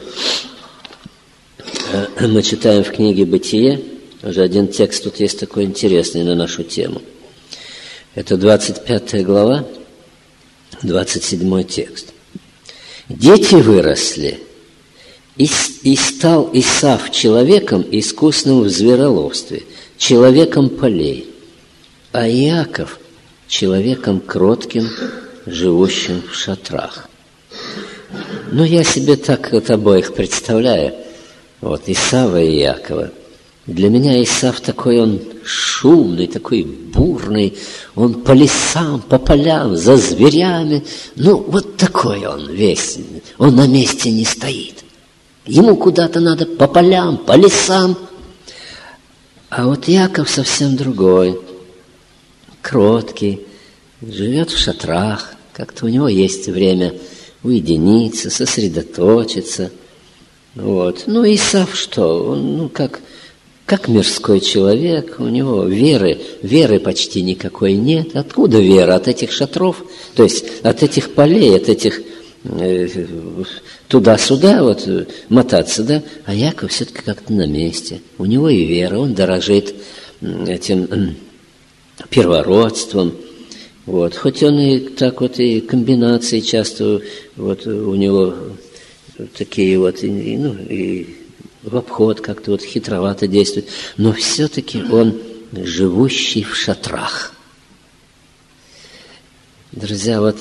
Speaker 1: мы читаем в книге «Бытие», уже один текст тут есть такой интересный на нашу тему. Это двадцать пятая глава, двадцать седьмой текст. «Дети выросли, и, и стал Исав человеком, искусным в звероловстве, человеком полей, а Иаков человеком кротким, живущим в шатрах». Ну, я себе так вот обоих представляю, вот, Исава и Иакова. Для меня Исав такой, он шумный, такой бурный, он по лесам, по полям, за зверями, ну, вот такой он весь, он на месте не стоит. Ему куда-то надо по полям, по лесам. А вот Иаков совсем другой, кроткий, живет в шатрах, как-то у него есть время уединиться, сосредоточиться. Вот. Ну, Исав что? Он, ну, как, как мирской человек, у него веры, веры почти никакой нет. Откуда вера? От этих шатров, то есть от этих полей, от этих э, туда-сюда вот мотаться, да? А Яков все-таки как-то на месте. У него и вера, он дорожит этим э, первородством. Вот. Хоть он и так вот, и комбинации часто вот у него такие вот, и, ну, и в обход как-то вот хитровато действует, но все-таки он живущий в шатрах. Друзья, вот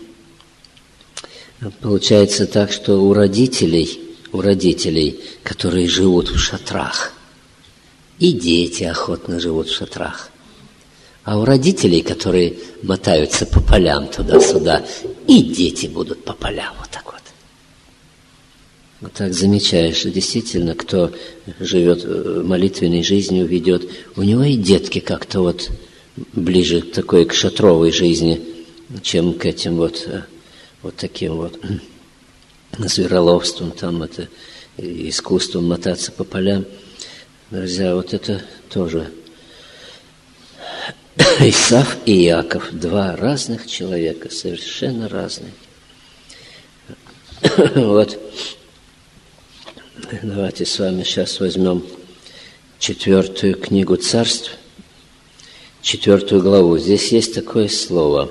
Speaker 1: получается так, что у родителей, у родителей, которые живут в шатрах, и дети охотно живут в шатрах. А у родителей, которые мотаются по полям туда-сюда, и дети будут по полям вот так вот. Вот так замечаешь, действительно, кто живет молитвенной жизнью, ведет, у него и детки как-то вот ближе к такой, к шатровой жизни, чем к этим вот, вот таким вот звероловством, там это искусством мотаться по полям. Друзья, вот это тоже... Исав и Иаков, два разных человека, совершенно разные. Вот, давайте с вами сейчас возьмем четвертую книгу Царств, четвертую главу. Здесь есть такое слово.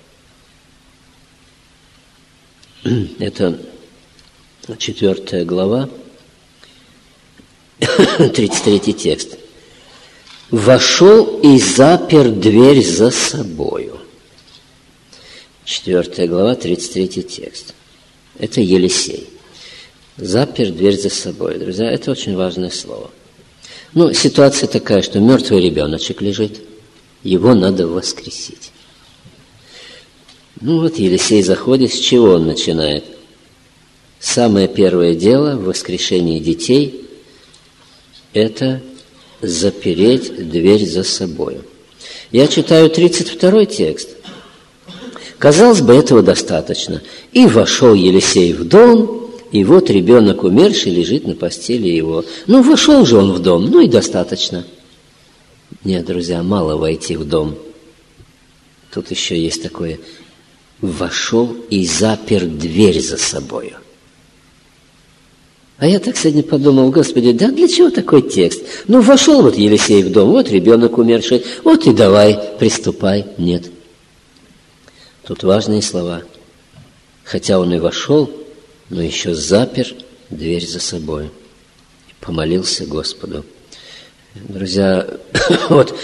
Speaker 1: Это четвертая глава, тридцать третий текст. «Вошел и запер дверь за собою». Четвертая глава, тридцать третий текст. Это Елисей. Запер дверь за собой. Друзья, это очень важное слово. Ну, ситуация такая, что мертвый ребеночек лежит, его надо воскресить. Ну вот Елисей заходит, с чего он начинает? Самое первое дело в воскрешении детей – это запереть дверь за собой. Я читаю тридцать второй текст. Казалось бы, этого достаточно. «И вошел Елисей в дом, и вот ребенок умерший лежит на постели его». Ну, вошел же он в дом, ну и достаточно. Нет, друзья, мало войти в дом. Тут еще есть такое: «вошел и запер дверь за собою». А я так сегодня подумал: Господи, да для чего такой текст? Ну, вошел вот Елисей в дом, вот ребенок умерший, вот и давай, приступай. Нет. Тут важные слова. Хотя он и вошел, но еще запер дверь за собой. И помолился Господу. Друзья, вот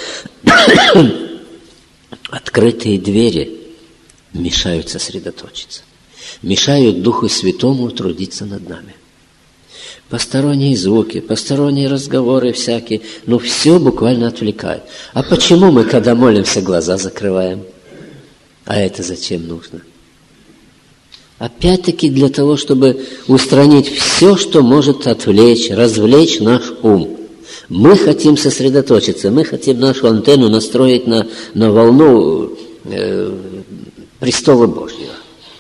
Speaker 1: открытые двери мешают сосредоточиться, мешают Духу Святому трудиться над нами. Посторонние звуки, посторонние разговоры всякие, ну все буквально отвлекает. А почему мы, когда молимся, глаза закрываем? А это зачем нужно? Опять-таки для того, чтобы устранить все, что может отвлечь, развлечь наш ум. Мы хотим сосредоточиться, мы хотим нашу антенну настроить на, на волну э, престола Божьего.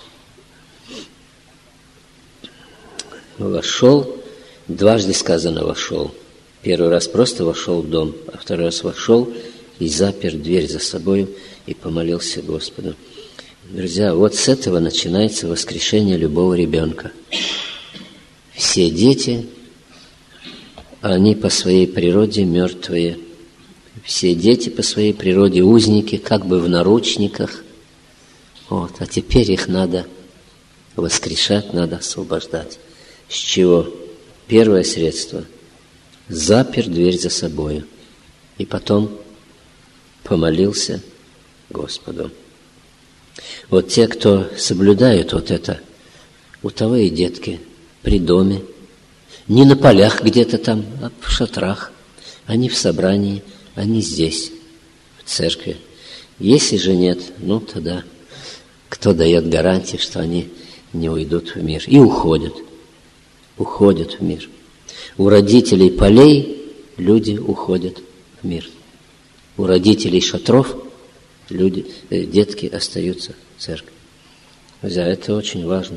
Speaker 1: Вошел, дважды сказано вошел. Первый раз просто вошел в дом, а второй раз вошел и запер дверь за собой и помолился Господу. Друзья, вот с этого начинается воскрешение любого ребенка. Все дети, они по своей природе мертвые. Все дети по своей природе узники, как бы в наручниках. Вот. А теперь их надо воскрешать, надо освобождать. С чего? Первое средство. Запер дверь за собою. И потом помолился Господу. Вот те, кто соблюдают вот это, утовые детки при доме, не на полях где-то там, а в шатрах, они в собрании, они здесь, в церкви. Если же нет, ну тогда кто дает гарантии, что они не уйдут в мир? И уходят, уходят в мир. У родителей полей люди уходят в мир. У родителей шатров люди, детки остаются в церкви. Друзья, это очень важно.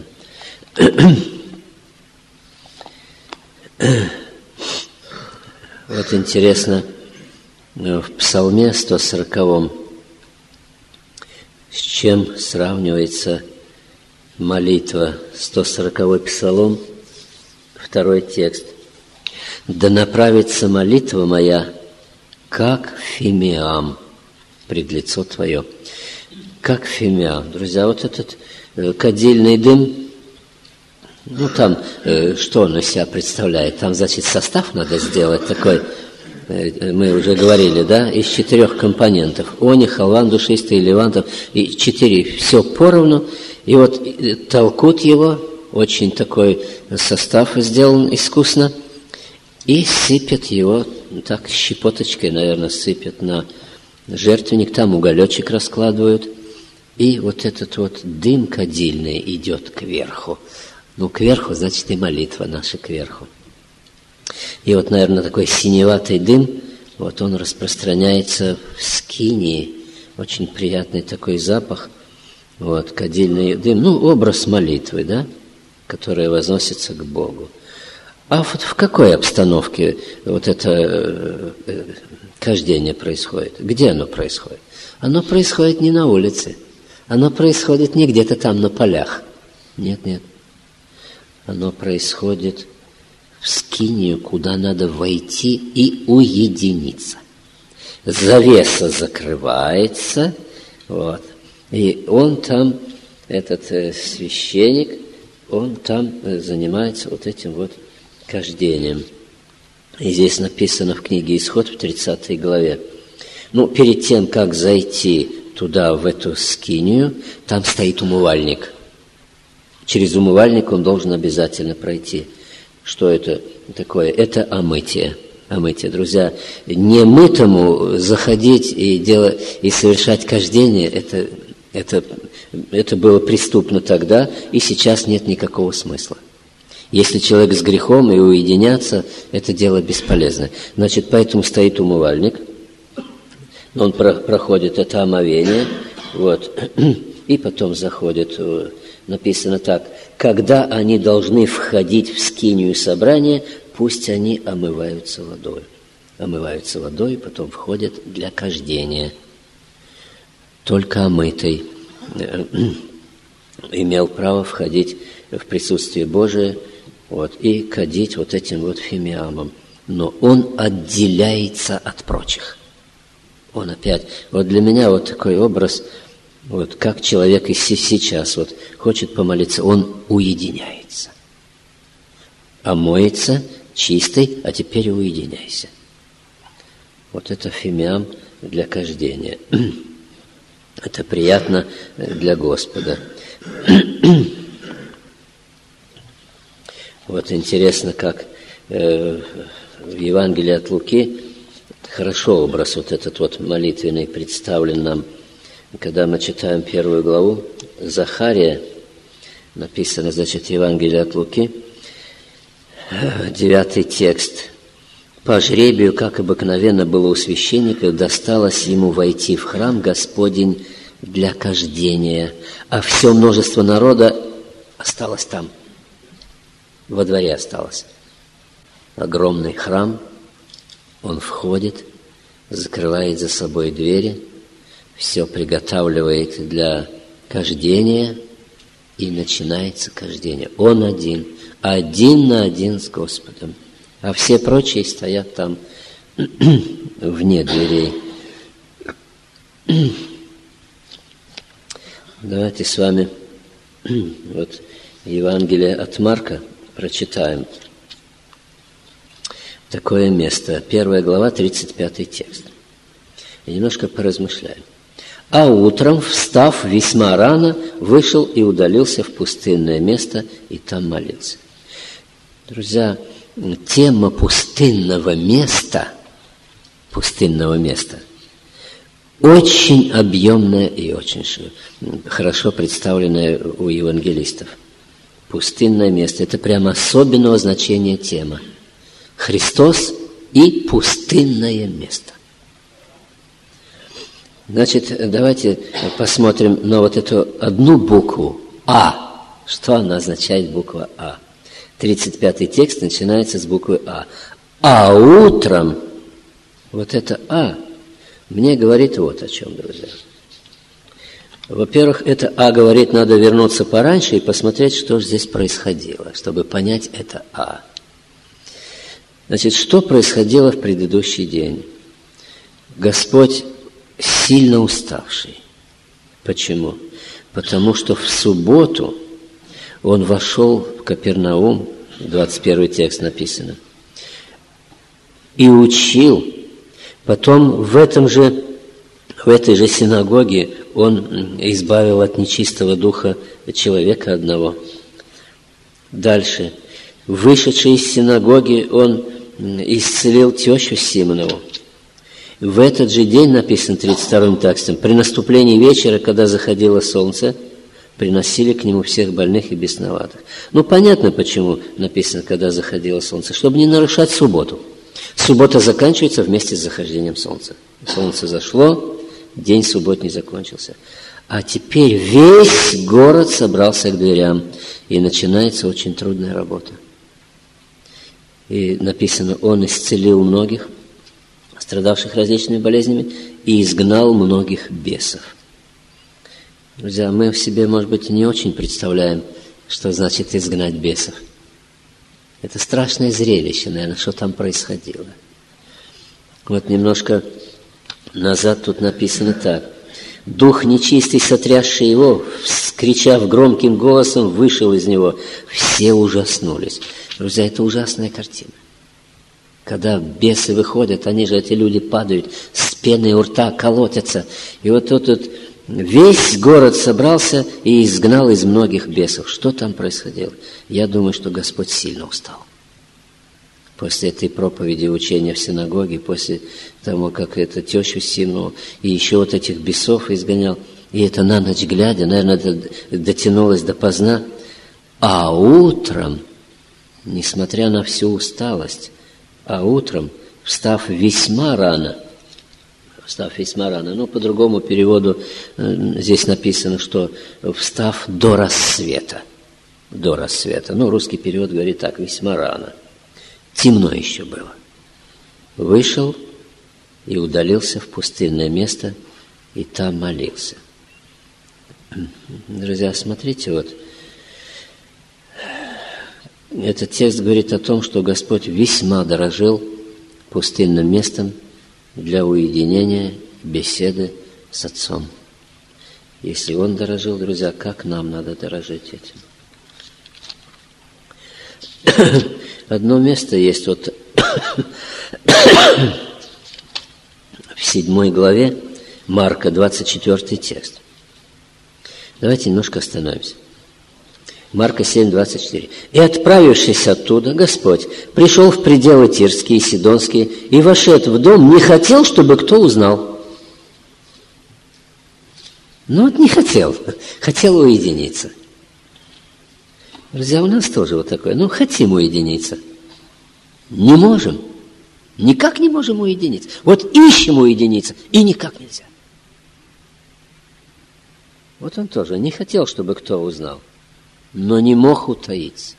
Speaker 1: Вот интересно, в Псалме сто сороковом с чем сравнивается молитва? сто сороковой Псалом, второй текст. «Да направится молитва моя, как фимиам, пред лицо Твое». Как фимиам. Друзья, вот этот э, кадильный дым, ну там, э, что он из себя представляет? Там, значит, состав надо сделать такой, э, мы уже говорили, да, из четырех компонентов. Они, халван, душистый, левантов, и четыре, все поровну. И вот э, толкут его, очень такой состав сделан искусно, и сыпят его, так, щепоточкой, наверное, сыпят на жертвенник, там уголечек раскладывают, и вот этот вот дым кадильный идет кверху. Ну, кверху, значит, и молитва наша кверху. И вот, наверное, такой синеватый дым, вот он распространяется в скинии, очень приятный такой запах, вот, кадильный дым, ну, образ молитвы, да, которая возносится к Богу. А вот в какой обстановке вот это кождение происходит? Где оно происходит? Оно происходит не на улице. Оно происходит не где-то там на полях. Нет, нет. Оно происходит в скинию, куда надо войти и уединиться. Завеса закрывается, вот, и он там, этот э, священник, он там э, занимается вот этим вот кождением. И здесь написано в книге Исход в тридцатой главе. Ну, перед тем, как зайти туда, в эту скинию, там стоит умывальник. Через умывальник он должен обязательно пройти. Что это такое? Это омытие. Омытие, друзья. Не мытому заходить и, делать, и совершать кождение, это, это, это было преступно тогда, и сейчас нет никакого смысла. Если человек с грехом и уединяться, это дело бесполезно. Значит, поэтому стоит умывальник, он про, проходит это омовение, вот, и потом заходит, написано так: когда они должны входить в скинию собрания, пусть они омываются водой. Омываются водой, потом входят для кождения. Только омытый имел право входить в присутствие Божие, вот, и кадить вот этим вот фимиамом. Но он отделяется от прочих. Он опять... Вот для меня вот такой образ Вот как человек и сейчас вот хочет помолиться, он уединяется. Омоется чистый, а теперь уединяйся. Вот это фимиам для кождения. Это приятно для Господа. Вот интересно, как э, в Евангелии от Луки хорошо образ вот этот вот молитвенный представлен нам. Когда мы читаем первую главу Захария, написано, значит, Евангелие от Луки, девятый текст. «По жребию, как обыкновенно было у священников, досталось ему войти в храм Господень для кождения, а все множество народа осталось там, во дворе осталось. Огромный храм, он входит, закрывает за собой двери, все приготавливает для кождения, и начинается кождение. Он один, один на один с Господом, а все прочие стоят там вне дверей. Давайте с вами вот Евангелие от Марка прочитаем. Такое место. Первая глава, тридцать пятый текст. И немножко поразмышляем. «А утром, встав весьма рано, вышел и удалился в пустынное место, и там молился». Друзья, тема пустынного места, пустынного места, очень объемная и очень хорошо представленная у евангелистов. Пустынное место – это прямо особенного значения тема. Христос и пустынное место. Значит, давайте посмотрим на вот эту одну букву «А». Что она означает, буква «А»? тридцать пятый текст начинается с буквы «А». «А утром» вот это «А» мне говорит вот о чем, друзья. Во-первых, это «А» говорит, надо вернуться пораньше и посмотреть, что же здесь происходило, чтобы понять это «А». Значит, что происходило в предыдущий день? Господь сильно уставший. Почему? Потому что в субботу Он вошел в Капернаум, двадцать первый текст написано, и учил. Потом в этом же, в этой же синагоге Он избавил от нечистого духа человека одного. Дальше. Вышедший из синагоги, Он исцелил тещу Симонову. В этот же день, написано тридцать вторым текстом, при наступлении вечера, когда заходило солнце, приносили к нему всех больных и бесноватых. Ну, понятно, почему написано, когда заходило солнце, чтобы не нарушать субботу. Суббота заканчивается вместе с захождением солнца. Солнце зашло, день субботний закончился. А теперь весь город собрался к дверям, и начинается очень трудная работа. И написано, Он исцелил многих, страдавших различными болезнями, и изгнал многих бесов. Друзья, мы в себе, может быть, не очень представляем, что значит изгнать бесов. Это страшное зрелище, наверное, что там происходило. Вот немножко назад тут написано так. «Дух нечистый, сотрясший его, вскричав громким голосом, вышел из него. Все ужаснулись». Друзья, это ужасная картина. Когда бесы выходят, они же, эти люди, падают с пеной у рта, колотятся. И вот тут вот весь город собрался и изгнал из многих бесов. Что там происходило? Я думаю, что Господь сильно устал. После этой проповеди, учения в синагоге, после того, как это тещу Симонову и еще вот этих бесов изгонял, и это на ночь глядя, наверное, это дотянулось допоздна. А утром, несмотря на всю усталость, а утром, встав весьма рано, встав весьма рано, ну, по другому переводу здесь написано, что встав до рассвета, до рассвета, ну, русский перевод говорит так, весьма рано, темно еще было, вышел и удалился в пустынное место, и там молился. Друзья, смотрите, вот, этот текст говорит о том, что Господь весьма дорожил пустынным местом для уединения, беседы с Отцом. Если он дорожил, друзья, как нам надо дорожить этим? Одно место есть вот в седьмой главе Марка, двадцать четвёртый текст. Давайте немножко остановимся. Марка семь, двадцать четыре. «И, отправившись оттуда, Господь пришел в пределы Тирские и Сидонские, и, вошед в дом, не хотел, чтобы кто узнал». Ну вот не хотел, хотел уединиться. Друзья, у нас тоже вот такое, ну хотим уединиться. Не можем, никак не можем уединиться. Вот ищем уединиться, и никак нельзя. Вот он тоже не хотел, чтобы кто узнал, но не мог утаиться.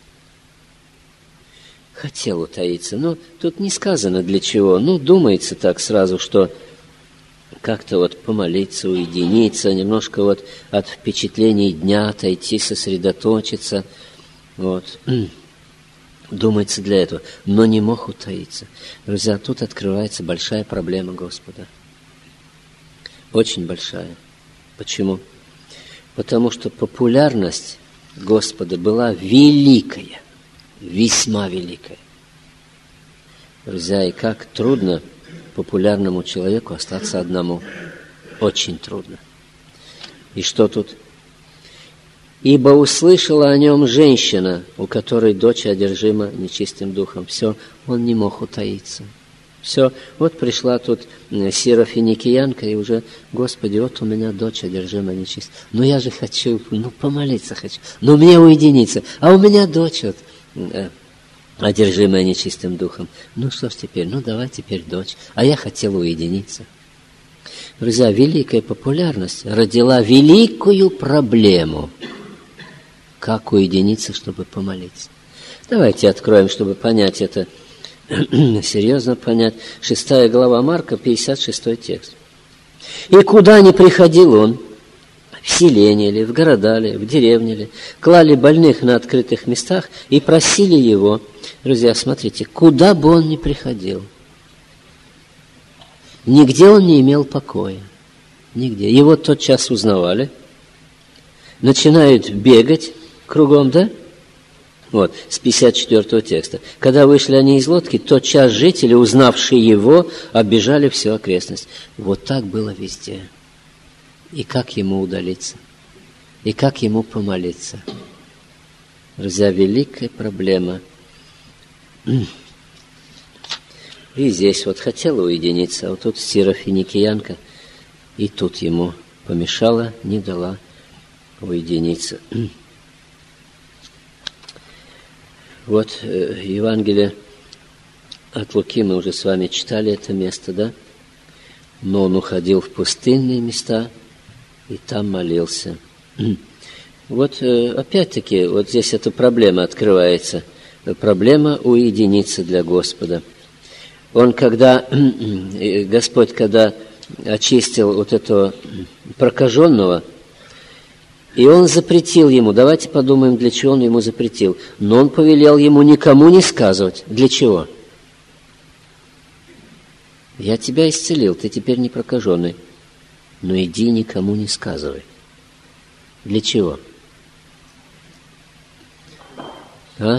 Speaker 1: Хотел утаиться, но тут не сказано для чего. Ну, думается так сразу, что как-то вот помолиться, уединиться, немножко вот от впечатлений дня отойти, сосредоточиться. Вот. Думается для этого, но не мог утаиться. Друзья, тут открывается большая проблема Господа. Очень большая. Почему? Потому что популярность Господа была великая, весьма великая. Друзья, и как трудно популярному человеку остаться одному. Очень трудно. И что тут? «Ибо услышала о нем женщина, у которой дочь одержима нечистым духом». Все, он не мог утаиться. Все, вот пришла тут сирофиникиянка, и уже, Господи, вот у меня дочь одержима нечистым. Ну я же хочу, ну помолиться хочу, ну мне уединиться, а у меня дочь вот э, одержимая нечистым духом. Ну что ж теперь, ну давай теперь дочь, а я хотел уединиться. Друзья, великая популярность родила великую проблему. Как уединиться, чтобы помолиться? Давайте откроем, чтобы понять это, серьезно понять. Шестая глава Марка, пятьдесят шестой текст. «И куда ни приходил он, в селение ли, в города ли, в деревне ли, клали больных на открытых местах и просили его». Друзья, смотрите, куда бы он ни приходил, нигде он не имел покоя. Нигде. Его тотчас узнавали, начинают бегать кругом, да? Вот, с пятьдесят четвёртого текста. «Когда вышли они из лодки, тотчас жители, узнавшие его, оббежали всю окрестность». Вот так было везде. И как ему удалиться? И как ему помолиться? Друзья, великая проблема. И здесь вот хотела уединиться, а вот тут сирофиникиянка, и тут ему помешала, не дала уединиться. Вот э, Евангелие от Луки, мы уже с вами читали это место, да? Но он уходил в пустынные места и там молился. Вот э, опять-таки, вот здесь эта проблема открывается. Проблема уединиться для Господа. Он когда, Господь, когда очистил вот этого прокаженного, и он запретил ему, давайте подумаем, для чего он ему запретил. Но он повелел ему никому не сказывать. Для чего? Я тебя исцелил, ты теперь не прокаженный. Но иди никому не сказывай. Для чего? А?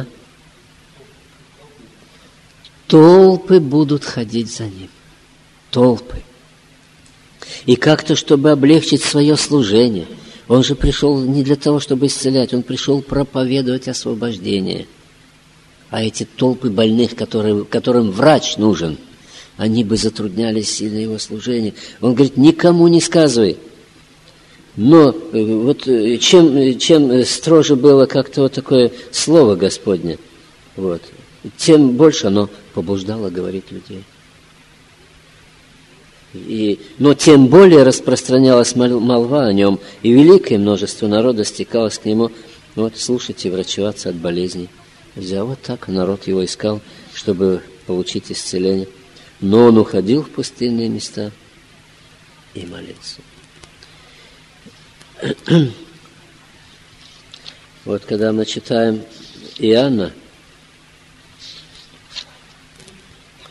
Speaker 1: Толпы будут ходить за ним. Толпы. И как-то, чтобы облегчить свое служение. Он же пришел не для того, чтобы исцелять, он пришел проповедовать освобождение. А эти толпы больных, которые, которым врач нужен, они бы затруднялись сильно его служение. Он говорит, никому не сказывай. Но вот чем, чем строже было как-то вот такое слово Господне, вот, тем больше оно побуждало говорить людей. И, но тем более распространялась молва о нем, и великое множество народа стекалось к нему, вот, слушать и врачеваться от болезней. Друзья, вот так народ его искал, чтобы получить исцеление. Но он уходил в пустынные места и молился. Вот когда мы читаем Иоанна,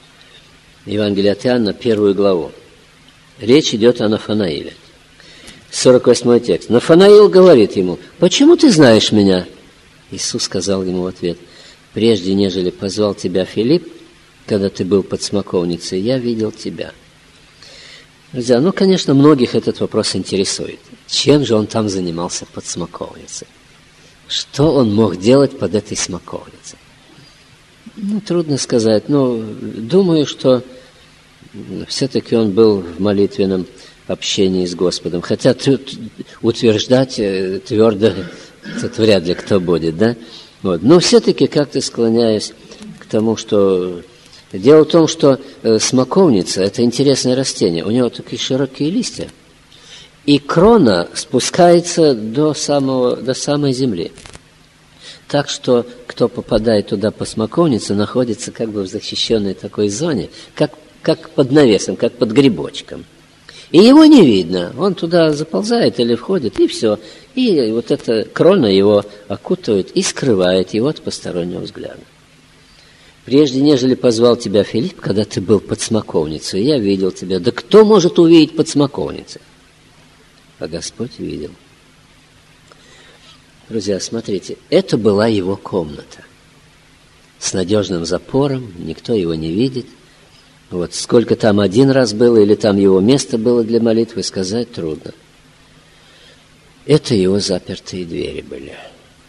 Speaker 1: Евангелие от Иоанна, первую главу, речь идет о Нафанаиле. сорок восьмой текст. Нафанаил говорит ему: «Почему ты знаешь меня?» Иисус сказал ему в ответ: «Прежде, нежели позвал тебя Филипп, когда ты был под смоковницей, я видел тебя». Друзья, ну, конечно, многих этот вопрос интересует. Чем же он там занимался под смоковницей? Что он мог делать под этой смоковницей? Ну, трудно сказать. Но думаю, что все-таки он был в молитвенном общении с Господом. Хотя утверждать твердо это вряд ли кто будет, да? Вот. Но все-таки как-то склоняюсь к тому, что... Дело в том, что смоковница – это интересное растение. У него такие широкие листья. И крона спускается до, самого, до самой земли. Так что, кто попадает туда по смоковнице, находится как бы в защищенной такой зоне, как, как под навесом, как под грибочком. И его не видно. Он туда заползает или входит, и все. И вот эта крона его окутывает и скрывает его от постороннего взгляда. Прежде, нежели позвал тебя Филипп, когда ты был под смоковницей, я видел тебя. Да кто может увидеть под смоковницей? А Господь видел. Друзья, смотрите, это была его комната. С надежным запором, никто его не видит. Вот сколько там один раз было, или там его место было для молитвы, сказать трудно. Это его запертые двери были.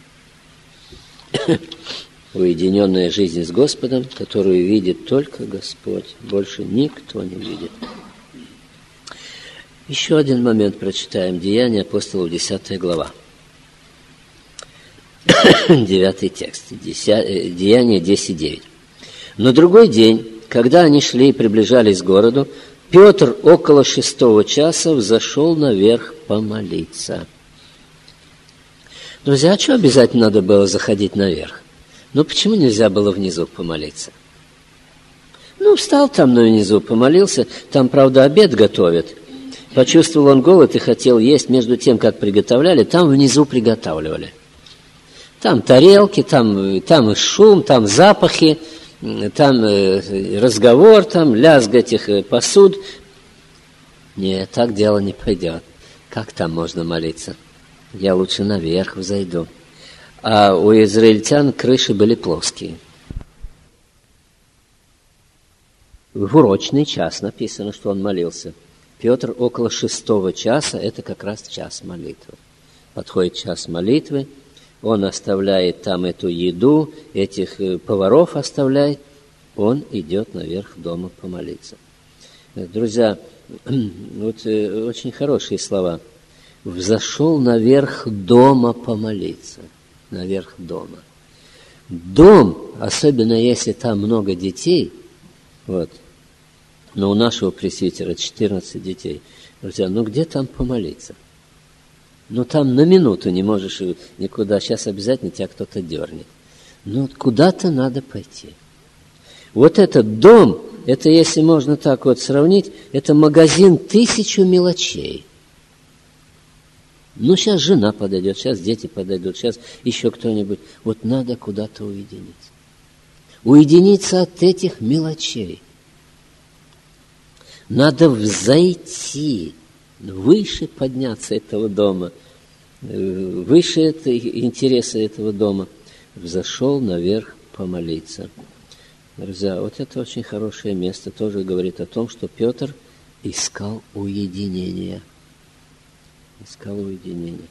Speaker 1: Уединенная жизнь с Господом, которую видит только Господь. Больше никто не видит. Еще один момент прочитаем. Деяния апостолов, десятая глава. Девятый текст. Деяния десять девять. На другой день, когда они шли и приближались к городу, Петр около шестого часа взошел наверх помолиться. Друзья, а что обязательно надо было заходить наверх? Ну, почему нельзя было внизу помолиться? Ну, встал там внизу, помолился. Там, правда, обед готовят. Почувствовал он голод и хотел есть. Между тем, как приготовляли, там внизу приготавливали. Там тарелки, там, там шум, там запахи, там разговор, там лязг этих посуд. Нет, так дело не пойдет. Как там можно молиться? Я лучше наверх взойду. А у израильтян крыши были плоские. В урочный час написано, что он молился. Петр около шестого часа, это как раз час молитвы. Подходит час молитвы, он оставляет там эту еду, этих поваров оставляет, он идет наверх дома помолиться. Друзья, вот очень хорошие слова. Взошел наверх дома помолиться. Наверх дома. Дом, особенно если там много детей, вот, но у нашего пресвитера четырнадцать детей, друзья, ну где там помолиться? Ну там на минуту не можешь никуда, сейчас обязательно тебя кто-то дернет. Ну куда-то надо пойти. Вот этот дом, это если можно так вот сравнить, это магазин тысячу мелочей. Ну, сейчас жена подойдет, сейчас дети подойдут, сейчас еще кто-нибудь. Вот надо куда-то уединиться. Уединиться от этих мелочей. Надо взойти, выше подняться этого дома, выше это, интереса этого дома. Взошел наверх помолиться. Друзья, вот это очень хорошее место, тоже говорит о том, что Петр искал уединения. Искал уединения.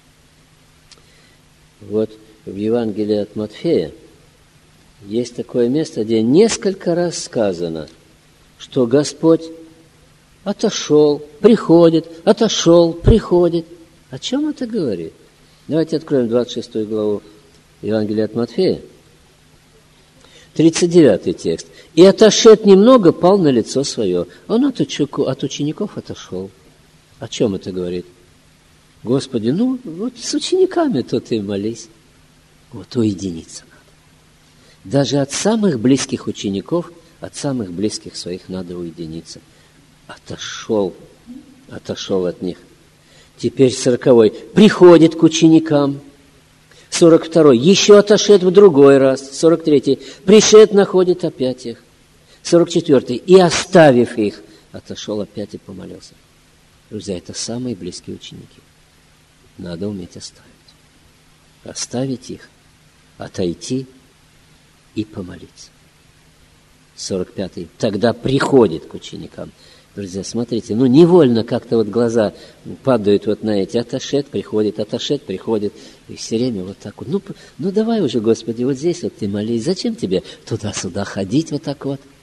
Speaker 1: Вот в Евангелии от Матфея есть такое место, где несколько раз сказано, что Господь отошел, приходит, отошел, приходит. О чем это говорит? Давайте откроем двадцать шестую главу Евангелия от Матфея. тридцать девятый текст. «И отошед немного, пал на лицо свое». Он от учеников отошел. О чем это говорит? Господи, ну вот с учениками-то ты молись. Вот уединиться надо. Даже от самых близких учеников, от самых близких своих надо уединиться. Отошел, отошел от них. Теперь сороковой. Приходит к ученикам. Сорок второй. Еще отошед в другой раз. Сорок третий. Пришед, находит опять их. Сорок четвертый. И оставив их, отошел опять и помолился. Друзья, это самые близкие ученики. Надо уметь оставить. Оставить их, отойти и помолиться. сорок пятый. Тогда приходит к ученикам. Друзья, смотрите, ну невольно как-то вот глаза падают вот на эти. Отошед, приходит, отошед, приходит. И все время вот так вот. Ну, ну давай уже, Господи, вот здесь вот ты молись. Зачем тебе туда-сюда ходить вот так вот?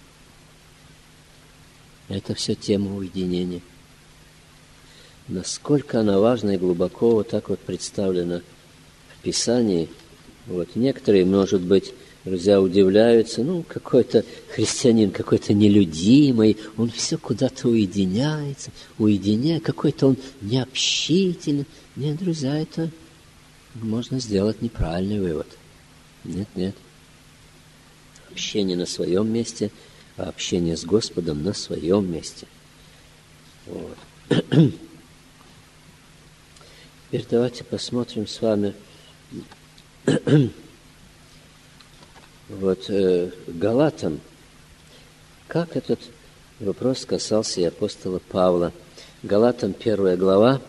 Speaker 1: Это все тема уединения. Насколько она важна и глубоко вот так вот представлена в Писании. Вот некоторые, может быть, друзья, удивляются, ну, какой-то христианин, какой-то нелюдимый, он все куда-то уединяется, уединяет, какой-то он необщительный. Нет, друзья, это можно сделать неправильный вывод. Нет, нет. Общение на своем месте, а общение с Господом на своем месте. Вот. Теперь давайте посмотрим с вами вот э, Галатам, как этот вопрос касался и апостола Павла. Галатам первая глава,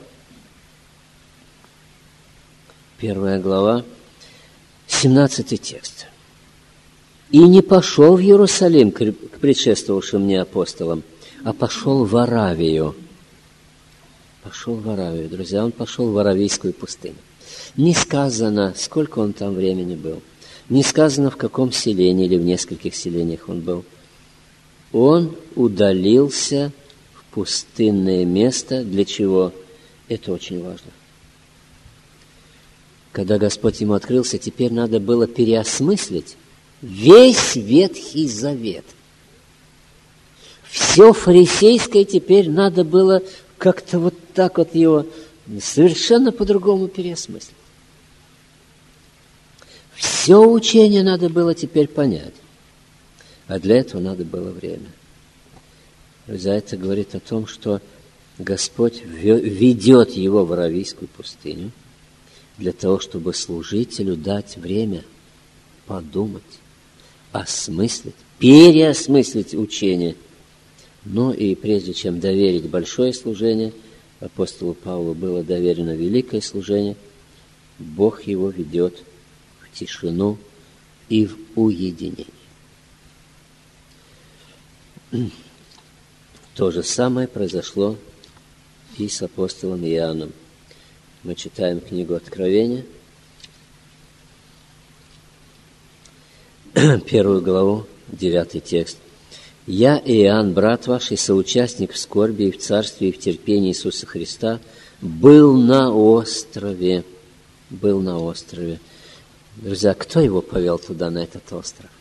Speaker 1: первая глава, семнадцатый текст. «И не пошел в Иерусалим к предшествовавшим мне апостолам, а пошел в Аравию». Пошел в Аравию, друзья, он пошел в Аравийскую пустыню. Не сказано, сколько он там времени был. Не сказано, в каком селении или в нескольких селениях он был. Он удалился в пустынное место. Для чего? Это очень важно. Когда Господь ему открылся, теперь надо было переосмыслить весь Ветхий Завет. Все фарисейское теперь надо было как-то вот так вот его совершенно по-другому переосмыслить. Все учение надо было теперь понять. А для этого надо было время. За это говорит о том, что Господь ведет его в Аравийскую пустыню для того, чтобы служителю дать время подумать, осмыслить, переосмыслить учение. Но и прежде чем доверить большое служение, апостолу Павлу было доверено великое служение, Бог его ведет в тишину и в уединение. То же самое произошло и с апостолом Иоанном. Мы читаем книгу Откровения, первую главу, девятый текст. «Я, Иоанн, брат ваш и соучастник в скорби и в царстве и в терпении Иисуса Христа, был на острове». Был на острове. Друзья, кто его повел туда, на этот остров?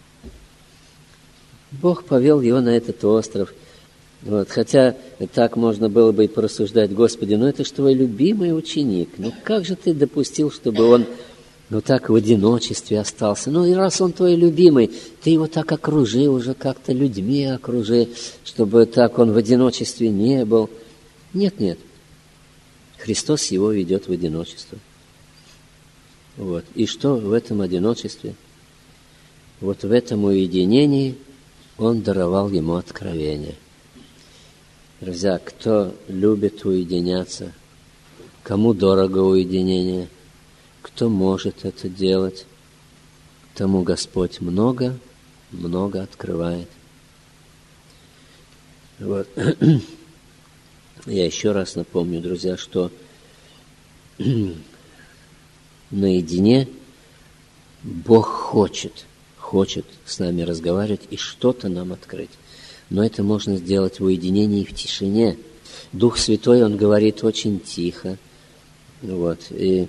Speaker 1: Бог повел его на этот остров. Вот, хотя так можно было бы и порассуждать: Господи, ну это же твой любимый ученик. Ну как же ты допустил, чтобы он ну так в одиночестве остался? Ну и раз он твой любимый, ты его так окружи уже, как-то людьми окружи, чтобы так он в одиночестве не был. Нет, нет. Христос его ведет в одиночество. Вот. И что в этом одиночестве? Вот в этом уединении Он даровал ему откровение. Друзья, кто любит уединяться, кому дорого уединение, кто может это делать, тому Господь много, много открывает. Вот. Я еще раз напомню, друзья, что наедине Бог хочет, хочет с нами разговаривать и что-то нам открыть. Но это можно сделать в уединении и в тишине. Дух Святой, Он говорит очень тихо. Вот, и,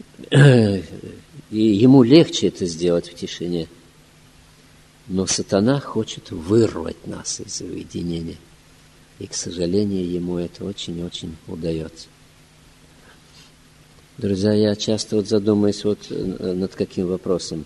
Speaker 1: и Ему легче это сделать в тишине. Но сатана хочет вырвать нас из уединения. И, к сожалению, ему это очень-очень удается. Друзья, я часто вот задумаюсь вот над каким вопросом.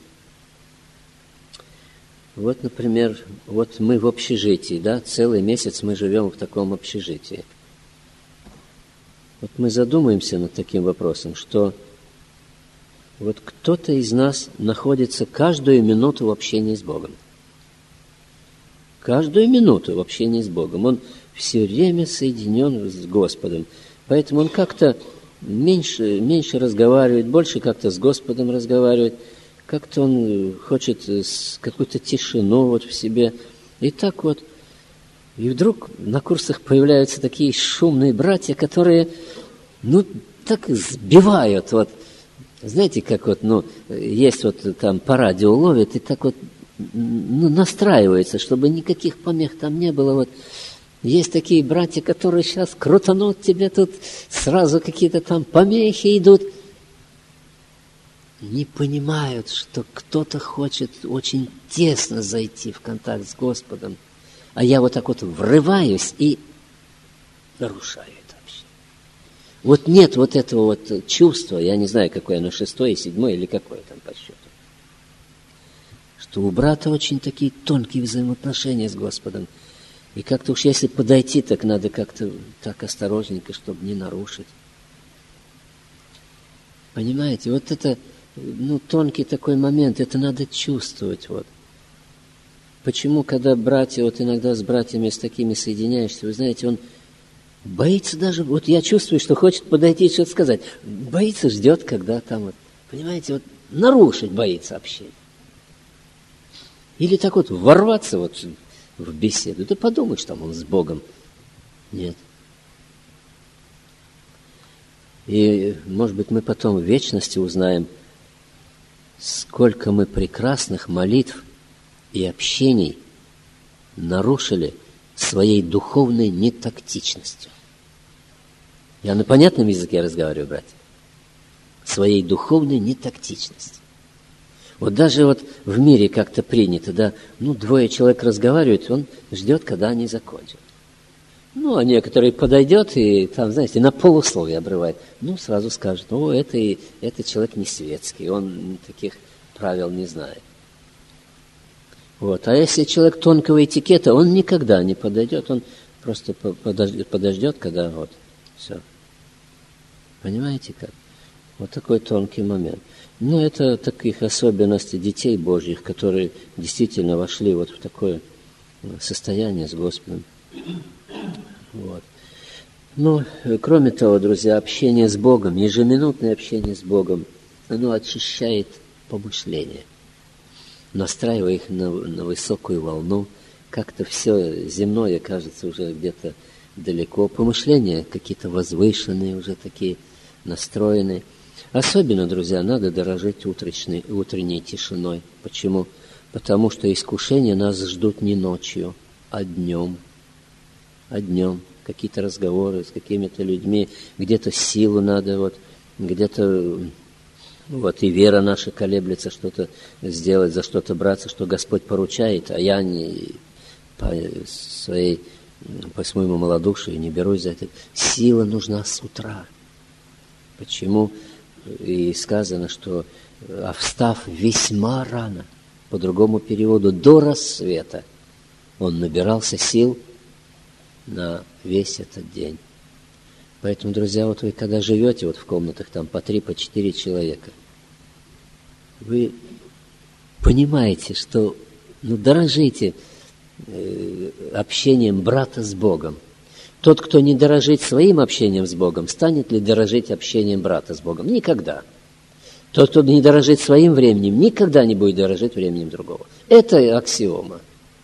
Speaker 1: Вот, например, вот мы в общежитии, да, целый месяц мы живем в таком общежитии. Вот мы задумаемся над таким вопросом, что вот кто-то из нас находится каждую минуту в общении с Богом. Каждую минуту в общении с Богом. Он все время соединен с Господом. Поэтому он как-то меньше, меньше разговаривает, больше как-то с Господом разговаривает, как-то он хочет какую-то тишину вот в себе. И так вот. И вдруг на курсах появляются такие шумные братья, которые, ну, так сбивают. Вот. Знаете, как вот, ну, есть вот там по радио ловят, и так вот, ну, настраивается, чтобы никаких помех там не было. Вот. Есть такие братья, которые сейчас крутанут тебе тут, сразу какие-то там помехи идут. Не понимают, что кто-то хочет очень тесно зайти в контакт с Господом. А я вот так вот врываюсь и нарушаю это вообще. Вот нет вот этого вот чувства, я не знаю, какое оно, шестое, седьмое или какое там по счету, что у брата очень такие тонкие взаимоотношения с Господом. И как-то уж если подойти, так надо как-то так осторожненько, чтобы не нарушить. Понимаете, вот это, ну, тонкий такой момент, это надо чувствовать, вот. Почему, когда братья, вот иногда с братьями с такими соединяешься, вы знаете, он боится даже, вот я чувствую, что хочет подойти и что-то сказать, боится, ждет, когда там вот, понимаете, вот нарушить боится общение. Или так вот ворваться вот в беседу, да подумаешь, там он с Богом. Нет. И, может быть, мы потом в вечности узнаем, сколько мы прекрасных молитв и общений нарушили своей духовной нетактичностью. Я на понятном языке разговариваю, братья. Своей духовной нетактичностью. Вот даже вот в мире как-то принято, да, ну, двое человек разговаривают, он ждет, когда они закончат. Ну, а некоторые подойдет и там, знаете, на полусловие обрывает. Ну, сразу скажет, о, это, это человек не светский, он таких правил не знает. Вот. А если человек тонкого этикета, он никогда не подойдет, он просто подождет, подождет, когда вот все. Понимаете как? Вот такой тонкий момент. Но это таких особенностей детей Божьих, которые действительно вошли вот в такое состояние с Господом. Вот. Ну, кроме того, друзья, общение с Богом, ежеминутное общение с Богом, оно очищает помышления, настраивая их на, на высокую волну. Как-то все земное кажется уже где-то далеко. Помышления какие-то возвышенные, уже такие настроенные. Особенно, друзья, надо дорожить утренней, утренней тишиной. Почему? Потому что искушения нас ждут не ночью, а днем. А днем. Какие-то разговоры с какими-то людьми, где-то силу надо, вот, где-то вот и вера наша колеблется что-то сделать, за что-то браться, что Господь поручает, а я не по своей, по своему малодушию не берусь за это. Сила нужна с утра. Почему? И сказано, что а встав весьма рано, по другому переводу, до рассвета, он набирался сил на весь этот день. Поэтому, друзья, вот вы когда живете вот в комнатах там по три, по четыре человека, вы понимаете, что ну, дорожите э, общением брата с Богом. Тот, кто не дорожит своим общением с Богом, станет ли дорожить общением брата с Богом? Никогда. Тот, кто не дорожит своим временем, никогда не будет дорожить временем другого. Это аксиома.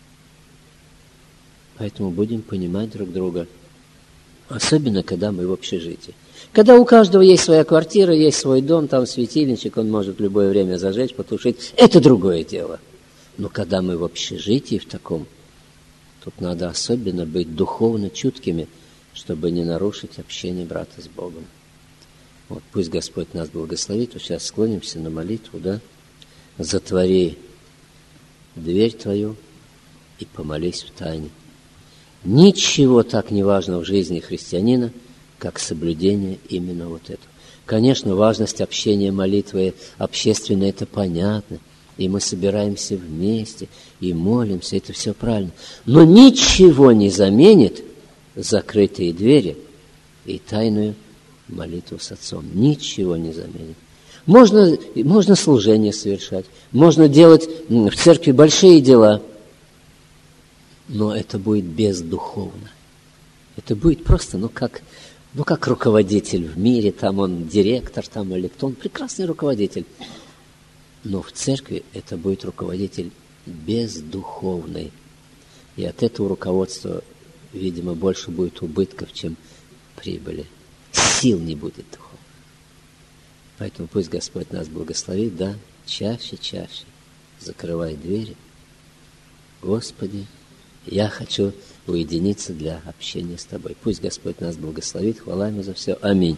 Speaker 1: Поэтому будем понимать друг друга. Особенно, когда мы в общежитии. Когда у каждого есть своя квартира, есть свой дом, там светильничек, он может в любое время зажечь, потушить. Это другое дело. Но когда мы в общежитии в таком, тут надо особенно быть духовно чуткими, чтобы не нарушить общение брата с Богом. Вот пусть Господь нас благословит. Вот сейчас склонимся на молитву, да? Затвори дверь твою и помолись в тайне. Ничего так не важно в жизни христианина, как соблюдение именно вот этого. Конечно, важность общения, молитвы общественной, это понятно. И мы собираемся вместе, и молимся, это все правильно. Но ничего не заменит закрытые двери и тайную молитву с Отцом. Ничего не заменит. Можно, можно служение совершать, можно делать в церкви большие дела, но это будет бездуховно. Это будет просто, ну как, ну как руководитель в мире, там он директор, там или кто, он прекрасный руководитель. Но в церкви это будет руководитель бездуховный. И от этого руководства, видимо, больше будет убытков, чем прибыли. Сил не будет духовных. Поэтому пусть Господь нас благословит, да, чаще, чаще закрывай двери. Господи, я хочу уединиться для общения с Тобой. Пусть Господь нас благословит. Хвала Ему за все. Аминь.